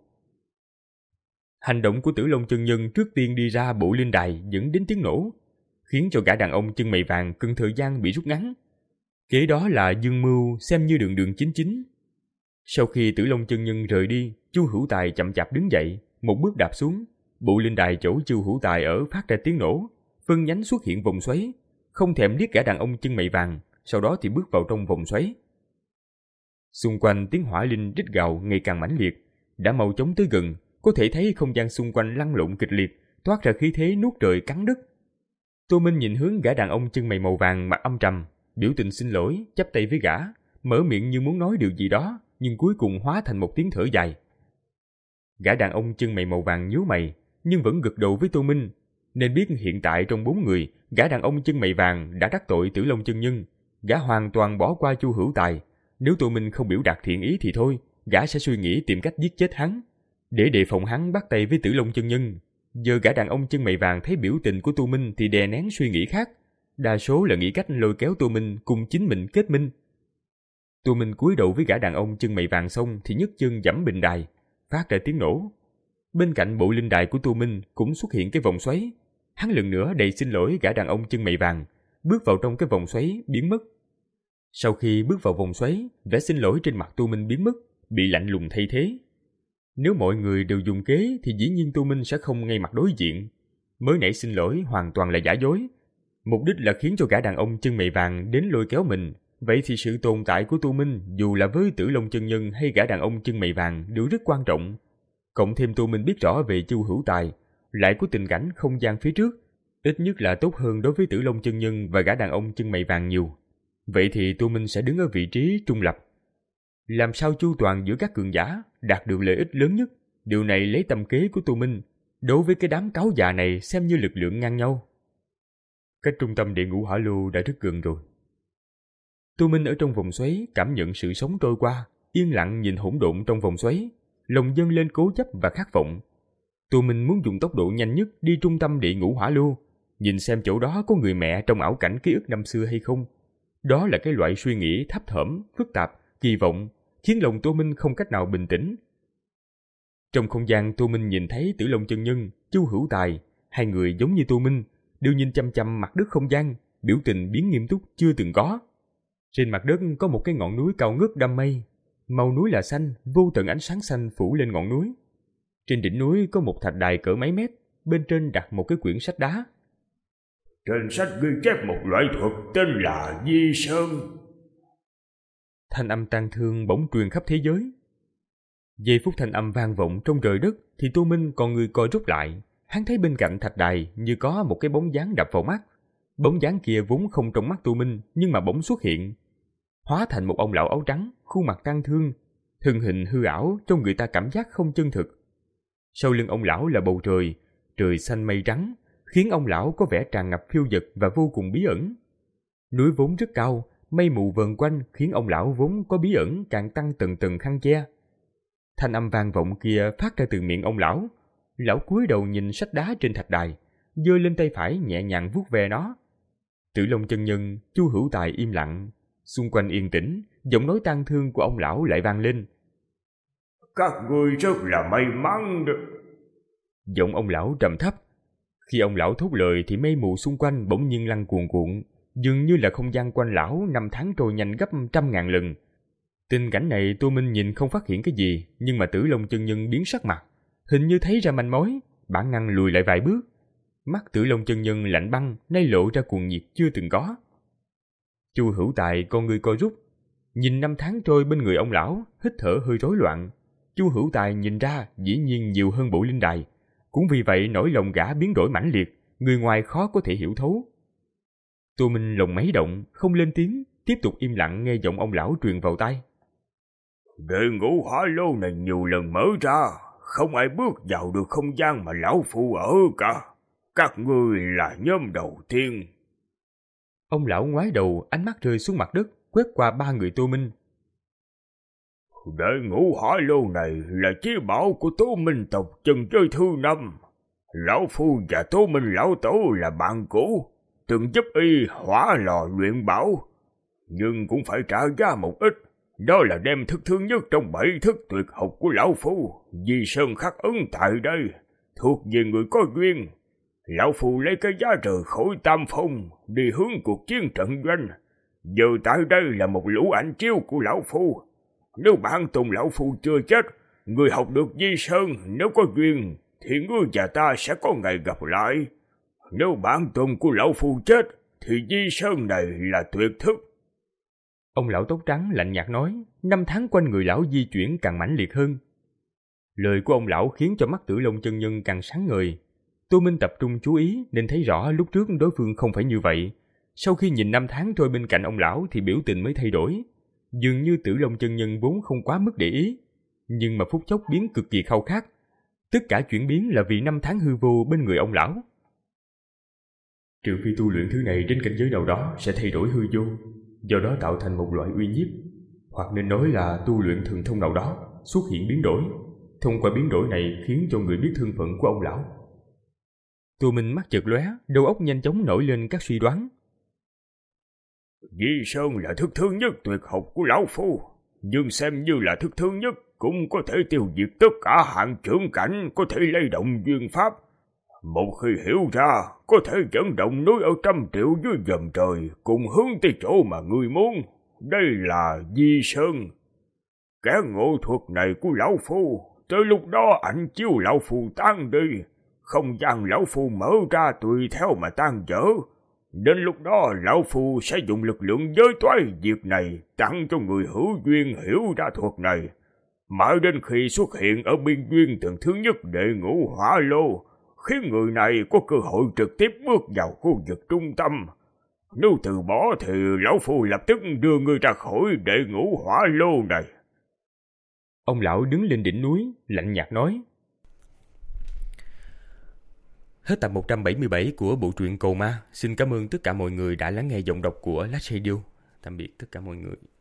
Hành động của Tử Long chân nhân trước tiên đi ra bộ linh đài dẫn đến tiếng nổ, khiến cho gã đàn ông chân mày vàng cần thời gian bị rút ngắn. Kế đó là dương mưu xem như đường đường chính chính. Sau khi Tử Long chân nhân rời đi, Chu Hữu Tài chậm chạp đứng dậy, một bước đạp xuống, bộ linh đài chỗ Chu Hữu Tài ở phát ra tiếng nổ, phân nhánh xuất hiện vòng xoáy, không thèm liếc gã đàn ông chân mày vàng, sau đó thì bước vào trong vòng xoáy. Xung quanh tiếng hỏa linh rít gào ngày càng mãnh liệt, đã mau chóng tới gần, có thể thấy không gian xung quanh lăn lộn kịch liệt, toát ra khí thế nuốt trời cắn đất. Tô Minh nhìn hướng gã đàn ông chân mày màu vàng mặt âm trầm, biểu tình xin lỗi, chắp tay với gã, mở miệng như muốn nói điều gì đó, nhưng cuối cùng hóa thành một tiếng thở dài. Gã đàn ông chân mày màu vàng nhíu mày, nhưng vẫn gật đầu với Tô Minh, nên biết hiện tại trong bốn người, gã đàn ông chân mày vàng đã đắc tội Tử Long chân nhân, gã hoàn toàn bỏ qua Chu Hữu Tài. Nếu Tô Minh không biểu đạt thiện ý thì thôi, gã sẽ suy nghĩ tìm cách giết chết hắn, để đề phòng hắn bắt tay với Tử Long chân nhân. Giờ gã đàn ông chân mày vàng thấy biểu tình của Tô Minh thì đè nén suy nghĩ khác, đa số là nghĩ cách lôi kéo Tô Minh cùng chính mình kết minh. Tô Minh cúi đầu với gã đàn ông chân mày vàng xong thì nhấc chân giẫm bình đài, phát ra tiếng nổ. Bên cạnh bộ linh đài của Tô Minh cũng xuất hiện cái vòng xoáy. Hắn lần nữa đầy xin lỗi gã đàn ông chân mày vàng, bước vào trong cái vòng xoáy biến mất. Sau khi bước vào vòng xoáy, vẻ xin lỗi trên mặt Tô Minh biến mất, bị lạnh lùng thay thế. Nếu mọi người đều dùng kế thì dĩ nhiên Tô Minh sẽ không ngay mặt đối diện. Mới nãy xin lỗi hoàn toàn là giả dối. Mục đích là khiến cho gã đàn ông chân mày vàng đến lôi kéo mình. Vậy thì sự tồn tại của Tô Minh dù là với Tử Long chân nhân hay gã đàn ông chân mày vàng đều rất quan trọng. Cộng thêm Tô Minh biết rõ về Chu Hữu Tài, lại có tình cảnh không gian phía trước, ít nhất là tốt hơn đối với Tử Long chân nhân và gã đàn ông chân mày vàng nhiều. Vậy thì Tô Minh sẽ đứng ở vị trí trung lập. Làm sao chu toàn giữa các cường giả, đạt được lợi ích lớn nhất, điều này lấy tâm kế của Tô Minh, đối với cái đám cáo già này xem như lực lượng ngang nhau. Cách trung tâm địa ngũ hỏa lô đã rất gần rồi. Tô Minh ở trong vòng xoáy cảm nhận sự sống trôi qua, yên lặng nhìn hỗn độn trong vòng xoáy, lòng dâng lên cố chấp và khát vọng. Tô Minh muốn dùng tốc độ nhanh nhất đi trung tâm địa ngũ hỏa lô, nhìn xem chỗ đó có người mẹ trong ảo cảnh ký ức năm xưa hay không. Đó là cái loại suy nghĩ thấp thỏm, phức tạp, kỳ vọng, khiến lòng Tô Minh không cách nào bình tĩnh. Trong không gian, Tô Minh nhìn thấy Tử Long chân nhân, Chu Hữu Tài, hai người giống như Tô Minh, đều nhìn chăm chăm mặt đất không gian, biểu tình biến nghiêm túc chưa từng có. Trên mặt đất có một cái ngọn núi cao ngất đam mây, màu núi là xanh, vô tận ánh sáng xanh phủ lên ngọn núi. Trên đỉnh núi có một thạch đài cỡ mấy mét, bên trên đặt một cái quyển sách đá. Trên sách ghi chép một loại thuật tên là Di Sơn. Thanh âm tang thương bỗng truyền khắp thế giới. Giây phút thanh âm vang vọng trong trời đất thì Tô Minh còn người coi rút lại. Hắn thấy bên cạnh thạch đài như có một cái bóng dáng đập vào mắt. Bóng dáng kia vốn không trong mắt Tô Minh nhưng mà bỗng xuất hiện, hóa thành một ông lão áo trắng, khuôn mặt tang thương, thân hình hư ảo cho người ta cảm giác không chân thực. Sau lưng ông lão là bầu trời, trời xanh mây trắng, khiến ông lão có vẻ tràn ngập phiêu dật và vô cùng bí ẩn. Núi vốn rất cao, mây mù vờn quanh khiến ông lão vốn có bí ẩn càng tăng từng từng khăn che. Thanh âm vang vọng kia phát ra từ miệng ông lão. Lão cúi đầu nhìn sách đá trên thạch đài, giơ lên tay phải nhẹ nhàng vuốt ve nó. Tử Long chân nhân, Chu Hữu Tài im lặng, xung quanh yên tĩnh, giọng nói tang thương của ông lão lại vang lên. Các ngươi rất là may mắn được. Giọng ông lão trầm thấp. Khi ông lão thốt lời thì mây mù xung quanh bỗng nhiên lăn cuồn cuộn, dường như là không gian quanh lão năm tháng trôi nhanh gấp trăm ngàn lần. Tình cảnh này Tô Minh nhìn không phát hiện cái gì, nhưng mà Tử Long chân nhân biến sắc mặt, hình như thấy ra manh mối, bản năng lùi lại vài bước. Mắt Tử Long chân nhân lạnh băng, nay lộ ra cuồng nhiệt chưa từng có. Chu Hữu Tài con người co rút, nhìn năm tháng trôi bên người ông lão, hít thở hơi rối loạn. Chu Hữu Tài nhìn ra dĩ nhiên nhiều hơn bộ linh đài, cũng vì vậy nỗi lòng gã biến đổi mãnh liệt, người ngoài khó có thể hiểu thấu. Tô Minh lòng mấy động, không lên tiếng, tiếp tục im lặng nghe giọng ông lão truyền vào tai. Địa ngũ hỏa lô này nhiều lần mở ra, không ai bước vào được không gian mà lão phu ở cả. Các ngươi là nhóm đầu tiên. Ông lão ngoái đầu, ánh mắt rơi xuống mặt đất, quét qua ba người Tô Minh. Địa ngũ hỏa lô này là chí bảo của Tô Minh tộc chân chơi thứ năm. Lão phu và Tô Minh lão tổ là bạn cũ, từng giúp y hỏa lò luyện bảo, nhưng cũng phải trả giá một ít. Đó là đem thức thứ nhất trong bảy thức tuyệt học của lão phu, Di Sơn khắc ấn tại đây, thuộc về người có duyên. Lão phu lấy cái giá rời khỏi Tam Phong, đi hướng cuộc chiến trận doanh. Giờ tại đây là một lũ ảnh chiếu của lão phu. Nếu bản tôn lão phu chưa chết, người học được Di Sơn, nếu có duyên, thì ngươi và ta sẽ có ngày gặp lại. Nếu bản tôn của lão phu chết, thì Di Sơn này là tuyệt thức. Ông lão tóc trắng lạnh nhạt nói, năm tháng quanh người lão di chuyển càng mãnh liệt hơn. Lời của ông lão khiến cho mắt Tử Long chân nhân càng sáng ngời. Tô Minh tập trung chú ý nên thấy rõ lúc trước đối phương không phải như vậy. Sau khi nhìn năm tháng trôi bên cạnh ông lão thì biểu tình mới thay đổi. Dường như Tử Long chân nhân vốn không quá mức để ý, nhưng mà phút chốc biến cực kỳ khao khát. Tất cả chuyển biến là vì năm tháng hư vô bên người ông lão. Trừ phi tu luyện thứ này đến cảnh giới nào đó sẽ thay đổi hư vô, do đó tạo thành một loại uy nhiếp, hoặc nên nói là tu luyện thần thông nào đó xuất hiện biến đổi. Thông qua biến đổi này khiến cho người biết thân phận của ông lão. Tô Minh mắt chợt lóe, đầu óc nhanh chóng nổi lên các suy đoán. Di Sơn là thức thứ nhất tuyệt học của lão phu, nhưng xem như là thức thứ nhất cũng có thể tiêu diệt tất cả hạng trưởng cảnh, có thể lay động duyên pháp. Một khi hiểu ra, có thể dẫn động núi ở trăm triệu dưới gầm trời, cùng hướng tới chỗ mà người muốn. Đây là Di Sơn. Kẻ ngộ thuật này của lão phu, tới lúc đó ảnh chiếu lão phu tan đi, không gian lão phu mở ra tùy theo mà tan dở. Đến lúc đó lão phu sẽ dùng lực lượng giới toái diệt này tặng cho người hữu duyên hiểu ra thuật này. Mãi đến khi xuất hiện ở biên duyên tầng thứ nhất đệ ngũ hỏa lô, khiến người này có cơ hội trực tiếp bước vào khu vực trung tâm. Nếu từ bỏ thì lão phu lập tức đưa người ra khỏi đệ ngũ hỏa lô này. Ông lão đứng lên đỉnh núi, lạnh nhạt nói. Hết tập một trăm bảy mươi bảy của bộ truyện Cầu Ma. Xin cảm ơn tất cả mọi người đã lắng nghe giọng đọc của Last Radio. Tạm biệt tất cả mọi người.